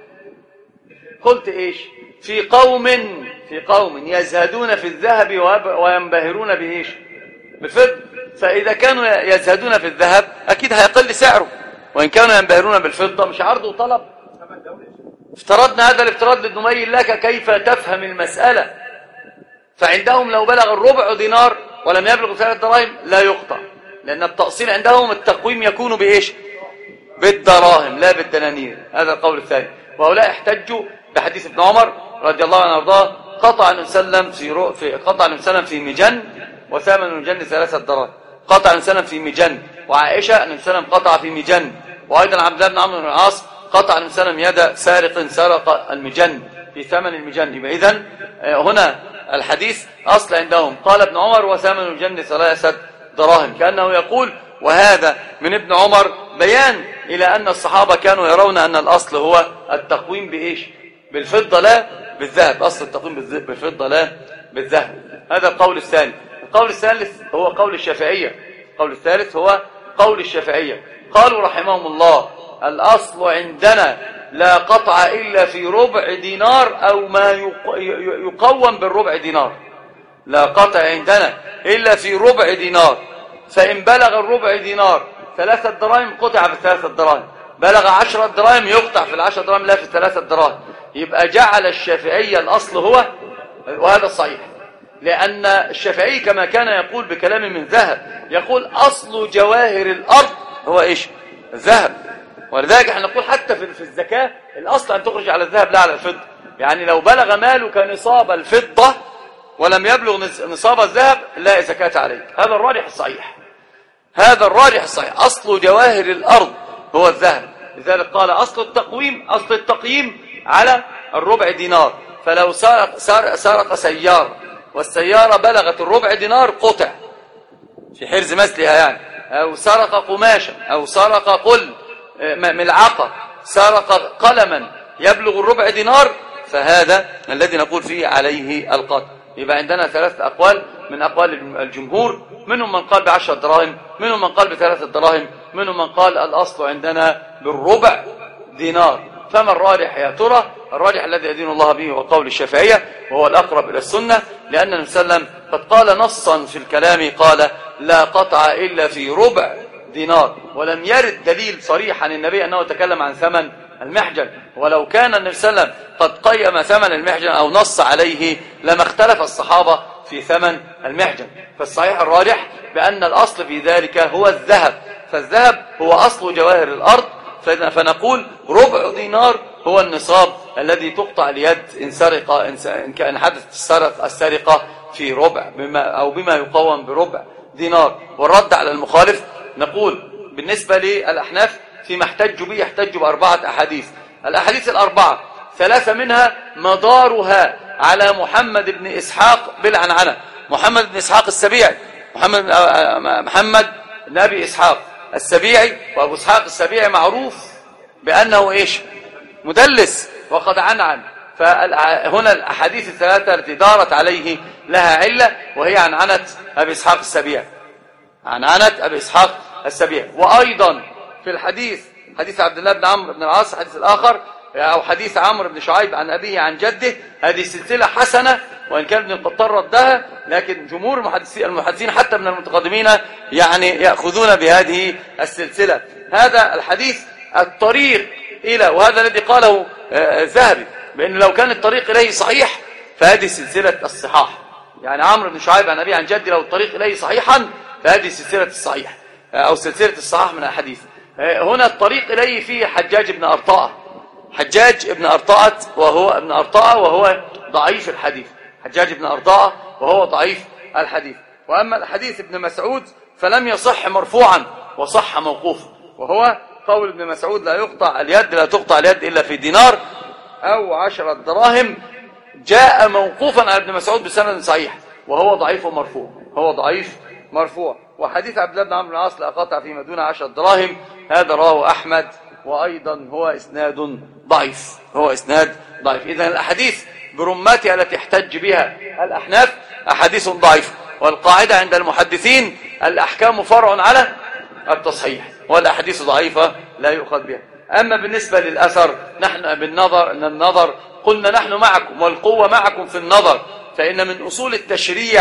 قلت إيش؟ في قوم في قوم يزهدون في الذهب وينبهرون بإيش؟ بالفضة. فإذا كانوا يزهدون في الذهب أكيد هيقل سعره، وإن كانوا ينبهرون بالفضة مش عرض وطلب. افترضنا هذا الافتراض لنبين لك كيف تفهم المسألة. فعندهم لو بلغ الربع دينار ولم يبلغ ثلاث دراهم لا يقطع، لأن التأصيل عندهم التقويم يكون بإيش؟ بالدراهم لا بالدنانير. هذا القول الثاني. وهؤلاء احتجوا بحديث ابن عمر رضي الله عنه وارضاه قطع النبي صلى الله عليه وسلم في رو... في قطع النبي صلى الله عليه وسلم في مجن وثمن المجن ثلاثة دراهم. قطع النبي صلى الله عليه وسلم في مجن، وعائشة النبي صلى الله عليه وسلم قطع في مجن، وأيضا عبد الله بن عمرو بن العاص قطع النبي صلى الله عليه وسلم يد سارق سرق المجن في ثمن المجن. يبقى إذن هنا الحديث أصل عندهم قال ابن عمر وثمن المجن ثلاثة دراهم، كأنه يقول وهذا من ابن عمر بيان إلى أن الصحابة كانوا يرون أن الأصل هو التقويم بإيش؟ بالفضة لا بالذهب. أصل التقويم بالفضة لا بالذهب. هذا القول الثاني. القول الثالث هو قول الشافعية. القول الثالث هو قول الشافعية. قالوا رحمهم الله الأصل عندنا لا قطع إلا في ربع دينار أو ما يقوم بالربع دينار. لا قطع عندنا إلا في ربع دينار، فإن بلغ الربع دينار ثلاثة دراهم قطع بالثلاثة دراهم، بلغ عشرة دراهم يقطع في العشرة دراهم لا في الثلاثة دراهم. يبقى جعل الشافعية الأصل هو، وهذا الصحيح، لأن الشافعي كما كان يقول بكلام من ذهب يقول أصل جواهر الأرض هو إيش؟ الذهب. ولذلك احنا نقول حتى في الزكاة الأصل أن تخرج على الذهب لا على الفضة. يعني لو بلغ مالك نصاب الفضة ولم يبلغ نصاب الذهب لا زكاة عليك. هذا الراجح الصحيح، هذا الراجح الصحيح. أصل جواهر الأرض هو الذهب. لذلك قال أصل التقويم أصل التقييم على الربع دينار. فلو سرق, سرق سيارة والسيارة بلغت الربع دينار قطع في حرز مثلها، يعني أو سرق قماشا أو سرق قل ملعقة، سرق قلما يبلغ الربع دينار، فهذا الذي نقول فيه عليه القتل. يبقى عندنا ثلاثة أقوال من أقوال الجمهور، منهم من قال بعشرة دراهم، منهم من قال بثلاثة دراهم، منهم من قال الأصل عندنا بالربع دينار. فما الراجح يا ترى؟ الراجح الذي يدين الله به هو قول الشافعية، وهو الأقرب إلى السنة، لأن النبي صلى الله عليه وسلم قد قال نصا في الكلام قال لا قطع إلا في ربع دينار، ولم يرد دليل صريح عن النبي أنه تكلم عن ثمن المحجن. ولو كان النبي صلى الله عليه وسلم قد قيم ثمن المحجن أو نص عليه لما اختلف الصحابة في ثمن المحجن. فالصحيح الراجح بأن الأصل في ذلك هو الذهب، فالذهب هو أصل جواهر الأرض، فنقول ربع دينار هو النصاب الذي تقطع اليد إن سرق إن كان حدث السرق السرقة في ربع بما أو بما يقوم بربع دينار. والرد على المخالف نقول بالنسبة للأحناف فيما احتجوا به يحتجوا بأربعة أحاديث. الأحاديث الأربعة ثلاثة منها مدارها على محمد بن إسحاق بالعنعنة، محمد بن إسحاق السبيعي، محمد محمد بن أبي إسحاق السبيعي، وأبو إسحاق السبيعي معروف بأنه إيش؟ مدلس وقد عنعن. فهنا الأحاديث الثلاثة التي دارت عليه لها علة، وهي عنعنة أبي إسحاق السبيعي، عنعنة أبي إسحاق السبيعي. وأيضا في الحديث حديث عبد الله بن عمرو بن العاص الحديث الآخر، أو حديث عمرو بن شعيب عن أبيه عن جده، هذه سلسلة حسنة، وإن كان ابن القطان ردها، لكن جمهور المحدثين حتى من المتقدمين يعني يأخذون بهذه السلسلة. هذا الحديث الطريق إلى، وهذا الذي قاله الذهبي بأن لو كان الطريق إليه صحيح فهذه سلسلة الصحاح، يعني عمرو بن شعيب عن أبيه عن جده لو الطريق إليه صحيحا فهذه سلسلة الصحيح أو سلسلة الصحاح من الحديث. هنا الطريق إليه فيه حجاج بن أرطاء، حجاج ابن أرطاء وهو ابن أرطاء وهو ضعيف الحديث، حجاج ابن أرطاء وهو ضعيف الحديث. وأما الحديث ابن مسعود فلم يصح مرفوعا وصح موقوفا، وهو قول ابن مسعود لا يقطع اليد لا تقطع اليد إلا في دينار أو عشرة دراهم، جاء موقوفا على ابن مسعود بسند صحيح، وهو ضعيف مرفوع، هو ضعيف مرفوع. وحديث عبد الله بن عمرو بن العاص لا قطع فيما دون عشرة دراهم، هذا رواه أحمد، وأيضا هو إسناد ضعيف، هو إسناد ضعيف. إذن الأحاديث برماتها التي احتج بها الأحناف أحاديث ضعيفة، والقاعدة عند المحدثين الأحكام فرع على التصحيح، والأحاديث ضعيفة لا يؤخذ بها. أما بالنسبة للأثر نحن بالنظر النظر قلنا نحن معكم والقوة معكم في النظر، فإن من أصول التشريع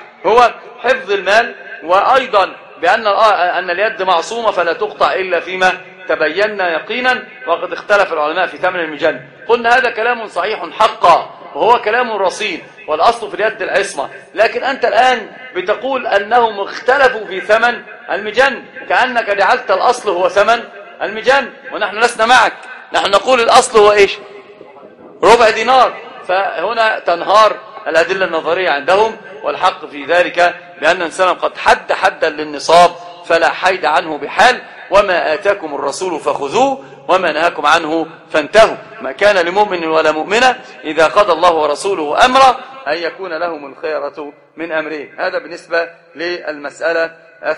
هو حفظ المال، وأيضا بأن أن اليد معصومة فلا تقطع إلا فيما تبينا يقينا، وقد اختلف العلماء في ثمن المجن. قلنا هذا كلام صحيح حقا، وهو كلام رصين، والأصل في اليد العصمة، لكن أنت الآن بتقول أنهم اختلفوا في ثمن المجن، كأنك جعلت الأصل هو ثمن المجن، ونحن لسنا معك، نحن نقول الأصل هو إيش؟ ربع دينار. فهنا تنهار الأدلة النظرية عندهم، والحق في ذلك بأن الإنسان قد حد حدا للنصاب فلا حيد عنه بحال، وما آتاكم الرسول فخذوه وما نهاكم عنه فانتهوا، ما كان لمؤمن ولا مؤمنة إذا قضى الله ورسوله أمرا أن يكون لهم الخيرة من أمره. هذا بالنسبة للمسألة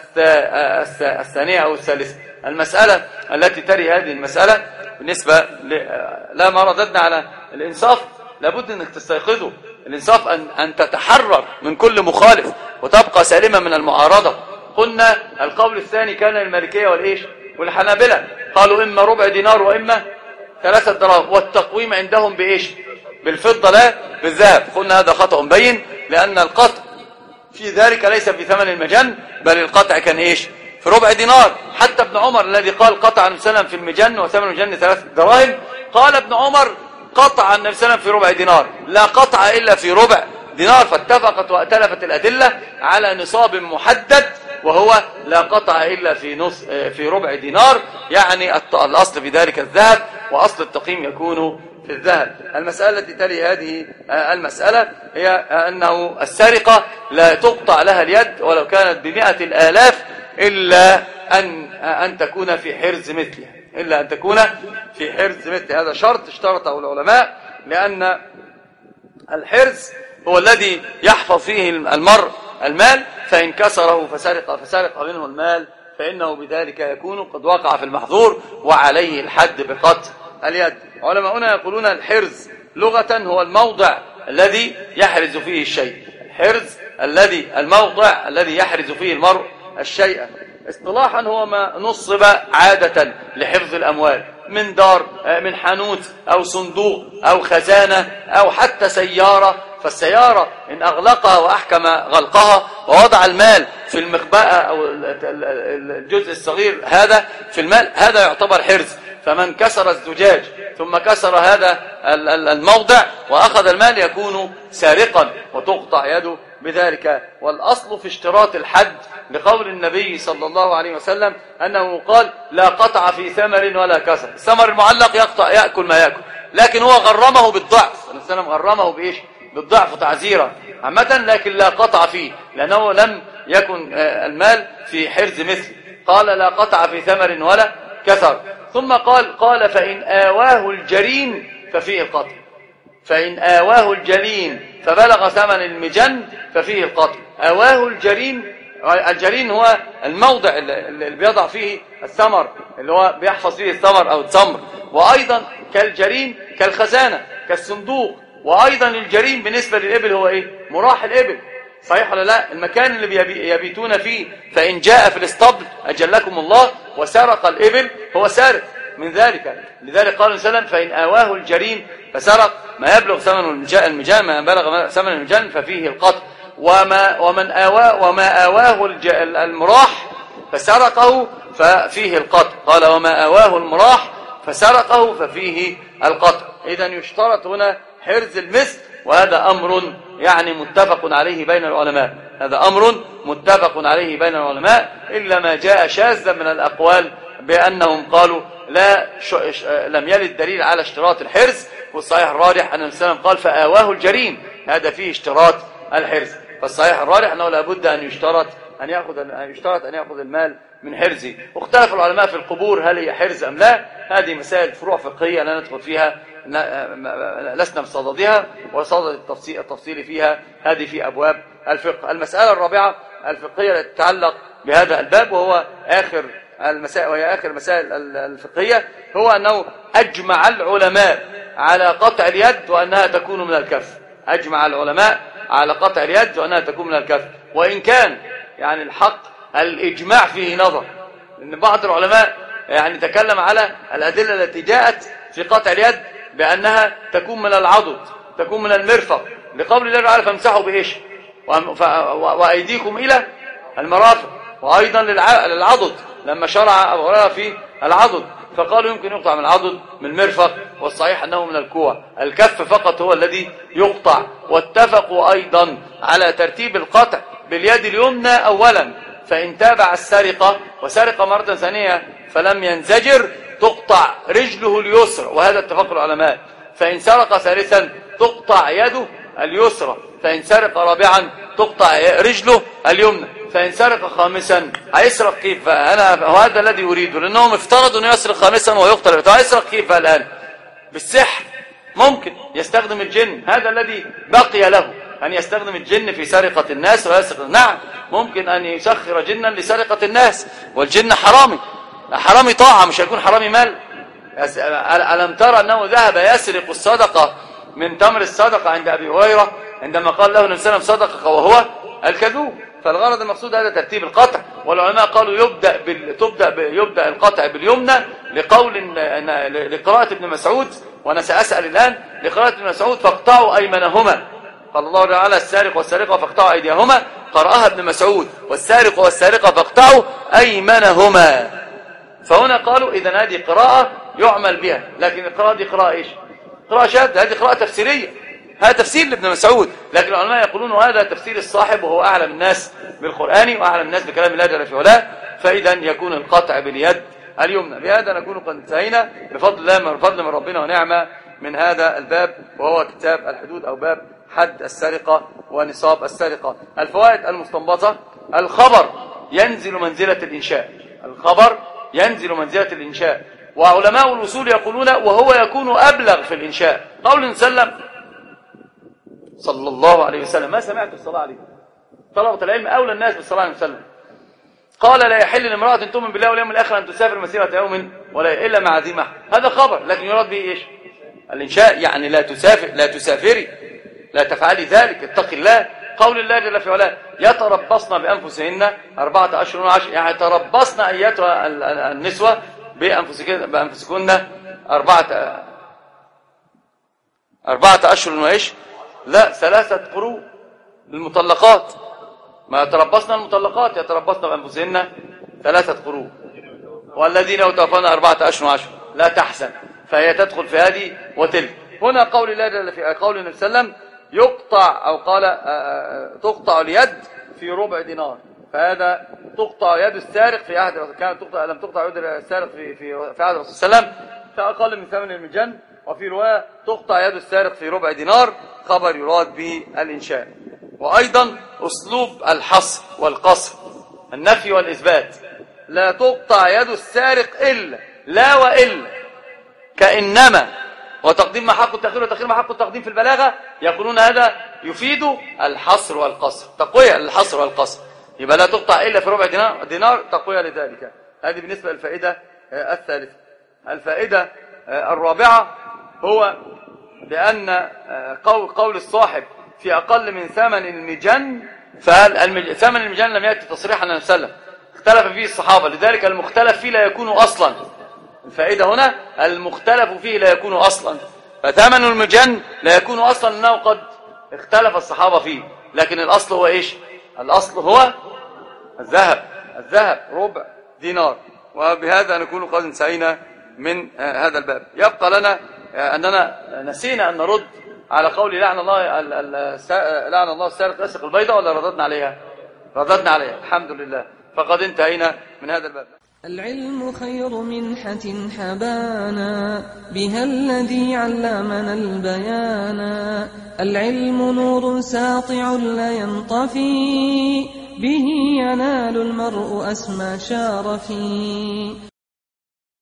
الثانية أو الثالثة. المسألة التي تري هذه المسألة بالنسبة ل... لا ما رددنا على الإنصاف، لابد أنك تستيقظه الإنصاف، أن, أن تتحرر من كل مخالف وتبقى سالمة من المعارضة. قلنا القول الثاني كان للمالكية والإيش والحنابلة، قالوا إما ربع دينار وإما ثلاثة دراهم، والتقويم عندهم بإيش؟ بالفضة لا بالذهب. قلنا هذا خطأ بين، لأن القطع في ذلك ليس في ثمن المجن، بل القطع كان إيش؟ في ربع دينار. حتى ابن عمر الذي قال قطع النبي صلى الله عليه وسلم في المجن وثمن المجن ثلاثة دراهم، قال ابن عمر قطع النبي صلى الله عليه وسلم في ربع دينار، لا قطع إلا في ربع دينار. فاتفقت واتلفت الأدلة على نصاب محدد، وهو لا قطع إلا في نص في ربع دينار، يعني الأصل في ذلك الذهب، وأصل التقييم يكون في الذهب. المسألة التي تلي هذه المسألة هي أنه السرقة لا تقطع لها اليد ولو كانت بمئة الآلاف، إلا أن أن تكون في حرز مثله، إلا أن تكون في حرز مثله. هذا شرط اشترطه العلماء، لأن الحرز هو الذي يحفظ فيه المرء المال، فإن كسره فسرق فسرق منه المال فإنه بذلك يكون قد وقع في المحظور، وعليه الحد بقطع اليد. علماؤنا يقولون الحرز لغة هو الموضع الذي يحرز فيه الشيء، الحرز الذي الموضع الذي يحرز فيه المرء الشيء. اصطلاحا هو ما نصب عادة لحفظ الأموال، من دار، من حانوت أو صندوق أو خزانة أو حتى سيارة. فالسيارة إن أغلقها وأحكم غلقها ووضع المال في المخبأة أو الجزء الصغير هذا في المال، هذا يعتبر حرز. فمن كسر الزجاج ثم كسر هذا الموضع وأخذ المال يكون سارقا، وتقطع يده بذلك. والأصل في اشتراط الحد لقول النبي صلى الله عليه وسلم أنه قال لا قطع في ثمر ولا كسر. الثمر المعلق يقطع يأكل ما يأكل، لكن هو غرمه بالضعف، النبي صلى الله عليه وسلم غرمه بإيش؟ بالضعف تعزيرا عامة، لكن لا قطع فيه لأنه لم يكن المال في حرز مثل. قال لا قطع في ثمر ولا كسر. ثم قال قال فإن آواه الجرين ففيه القطع، فإن آواه الجرين فبلغ ثمن المجن ففيه القطع. آواه الجرين، الجرين هو الموضع اللي بيضع فيه الثمر، اللي هو بيحفظ فيه الثمر أو التمر. وأيضا كالجرين كالخزانة كالصندوق. وأيضا الجرين بالنسبة للإبل هو إيه؟ مراح الإبل، صحيح ولا لا؟ المكان اللي يبيتون فيه. فإن جاء في الاسطبل أجلكم الله وسرق الإبل هو سارق من ذلك. لذلك قال النبي صلى الله عليه وسلم فإن آواه الجرين فسرق ما يبلغ ثمن المجان، ما بلغ ثمن المجان ففيه القطع. وما ومن آواه وما آواه المراح فسرقه ففيه القطع. قال وما آواه المراح فسرقه ففيه القطع. إذن يشترط هنا حرز المثل، وهذا أمر يعني متفق عليه بين العلماء، هذا أمر متفق عليه بين العلماء، إلا ما جاء شاذا من الأقوال بأنهم قالوا لا لم يرد دليل على اشتراط الحرز. والصحيح الراجح أن النبي صلى الله عليه وسلم قال فآواه الجرين، هذا فيه اشتراط الحرز. فالصحيح الراجح أنه لابد أن يشترط أن يأخذ أن يشترط أن يأخذ المال من حرزه. واختلف العلماء في القبور هل هي حرز أم لا، هذه مسائل فروع فقهية لا ندخل فيها، لسنا بصددها، وصدد التفصيل التفصيل فيها هذه في أبواب الفقه. المسألة الرابعة الفقهية التي تتعلق بهذا الباب، وهو آخر المسائل وهي آخر المسائل الفقهية، هو أنه أجمع العلماء على قطع اليد وأنها تكون من الكف. أجمع العلماء على قطع اليد وأنها تكون من الكف، وإن كان يعني الحق الإجماع فيه نظر، لأن بعض العلماء يعني تكلم على الأدلة التي جاءت في قطع اليد بأنها تكون من العضد، تكون من المرفق، لقول الله تعالى فامسحوا بإيش وأيديكم إلى المرافق. وأيضا للعضد لما شرع أبو هريرة في العضد فقالوا يمكن يقطع من العضد من المرفق، والصحيح أنه من الكوع. الكف فقط هو الذي يقطع. واتفقوا أيضا على ترتيب القطع باليد اليمنى أولا، فإن تابع السرقة وسرق مرة ثانية فلم ينزجر تقطع رجله اليسرى، وهذا اتفاق العلماء. فإن سرق ثالثا تقطع يده اليسرى، فإن سرق رابعا تقطع رجله اليمنى، فإن سرق خامسا هيسرق كيف؟ أنا وهذا الذي أريده، لأنهم افترضوا أنه يسرق خامسا ويقتل. هيسرق كيف الآن؟ بالسحر، ممكن يستخدم الجن، هذا الذي بقي له أن يستخدم الجن في سرقة الناس ويسرق. نعم ممكن أن يسخر جنا لسرقة الناس، والجن حرامي، حرامي طاعة، مش هيكون حرامي مال. ألم ترى أنه ذهب يسرق الصدقة من تمر الصدقة عند أبي هريرة عندما قال له النبي صلى الله عليه وسلم صدقك وهو الكذوب. فالغرض المقصود هذا ترتيب القطع. والعلماء قالوا يبدأ بال... تبدأ ب... يبدأ القطع باليمنى لقول لقراءة ابن مسعود، وأنا سأسأل الآن لقراءة ابن مسعود فاقطعوا أيمنهما، قال الله تعالى السارق والسارقة فاقطعوا أيديهما، قرأها ابن مسعود والسارق والسارقة فاقطعوا أيمنهما. فهنا قالوا إذا هذه قراءة يعمل بها، لكن القراءة دي قراءة إيش؟ قراءة شاذة، هذه قراءة تفسيرية، هذا تفسير لابن مسعود. لكن العلماء يقولون هذا تفسير الصاحب، وهو أعلم الناس بالقرآن وأعلم الناس بكلام الله جل في علاه، فإذا يكون القطع باليد اليمنى. بهذا نكون قد انتهينا بفضل الله بفضل من ربنا ونعمة من هذا الباب، وهو كتاب الحدود أو باب حد السرقة ونصاب السرقة. الفوائد المستنبطة: الخبر ينزل منزلة الإنشاء، الخبر ينزل منزلة الإنشاء. وعلماء الوصول يقولون وهو يكون أبلغ في الإنشاء. قول النبي صلى الله عليه وسلم صلى الله عليه وسلم: ما سمعت الصلاة عليه، طلبة العلم أولى الناس بالصلاة عليه وسلم. قال: لا يحل لامرأة تؤمن بالله واليوم الآخر أن تسافر مسيرة يوم ولا إلا مع ذي محرم. هذا خبر، لكن يراد به إيش؟ الإنشاء، يعني لا تسافر، لا تسافري، لا تفعلي ذلك، اتق الله. قول الله جل في علاه: يتربصن بأنفسهن أربعة أشهر وعشر، يعني تربصن أيتها النسوة بأنفسكن بأنفسكن أربعة أربعة أشهر وإيش؟ لا، ثلاثة قروء للمطلقات. ما يتربصن المطلقات يتربصن بأنفسهن ثلاثة قروء، والذين يتوفون أربعة أشهر وعشر. لا تحزن، فهي تدخل في هذه وتلك. هنا قول الله جل في قول النبي صلى الله عليه وسلم: يقطع، أو قال تقطع اليد في ربع دينار، فهذا تقطع يد السارق في عهد الرسول، كانت تقطع لم تقطع يد السارق في في في عهد الرسول صلى الله عليه وسلم فأقل من ثمن المجن. وفي رواية تقطع يد السارق في ربع دينار، خبر يراد به الإنشاء. وأيضا أسلوب الحصر والقصر، النفي والإثبات، لا تقطع يد السارق إلا، لا وإلا، كإنما، وتقديم ما حق التأخير وتأخير ما حق التقديم في البلاغة، يقولون هذا يفيد الحصر والقصر، تقوية للحصر والقصر، يبقى لا تقطع إلا في ربع دينار, دينار تقوية لذلك. هذه بالنسبة للفائدة الثالثة. الفائدة الرابعة هو بأن قول, قول الصاحب في أقل من ثمن المجن، فهل ثمن المجن لم يأتي تصريحا عن النبي صلى الله عليه وسلم، اختلف فيه الصحابة، لذلك المختلف فيه لا يكون أصلا. الفائدة هنا المختلف فيه لا يكون أصلا، فثمن المجن لا يكون أصلا لأنه قد اختلف الصحابة فيه، لكن الأصل هو إيش؟ الأصل هو الذهب، الذهب ربع دينار. وبهذا نكون قد انتهينا من هذا الباب. يبقى لنا أننا نسينا أن نرد على قول لعن الله لعن الله السارق يسرق البيضة، ولا رددنا عليها؟ رددنا عليها الحمد لله، فقد انتهينا من هذا الباب. العلم خير منحة حبانا، بها الذي علمنا البيانا. العلم نور ساطع لا ينطفي، به ينال المرء أسمى شارفي.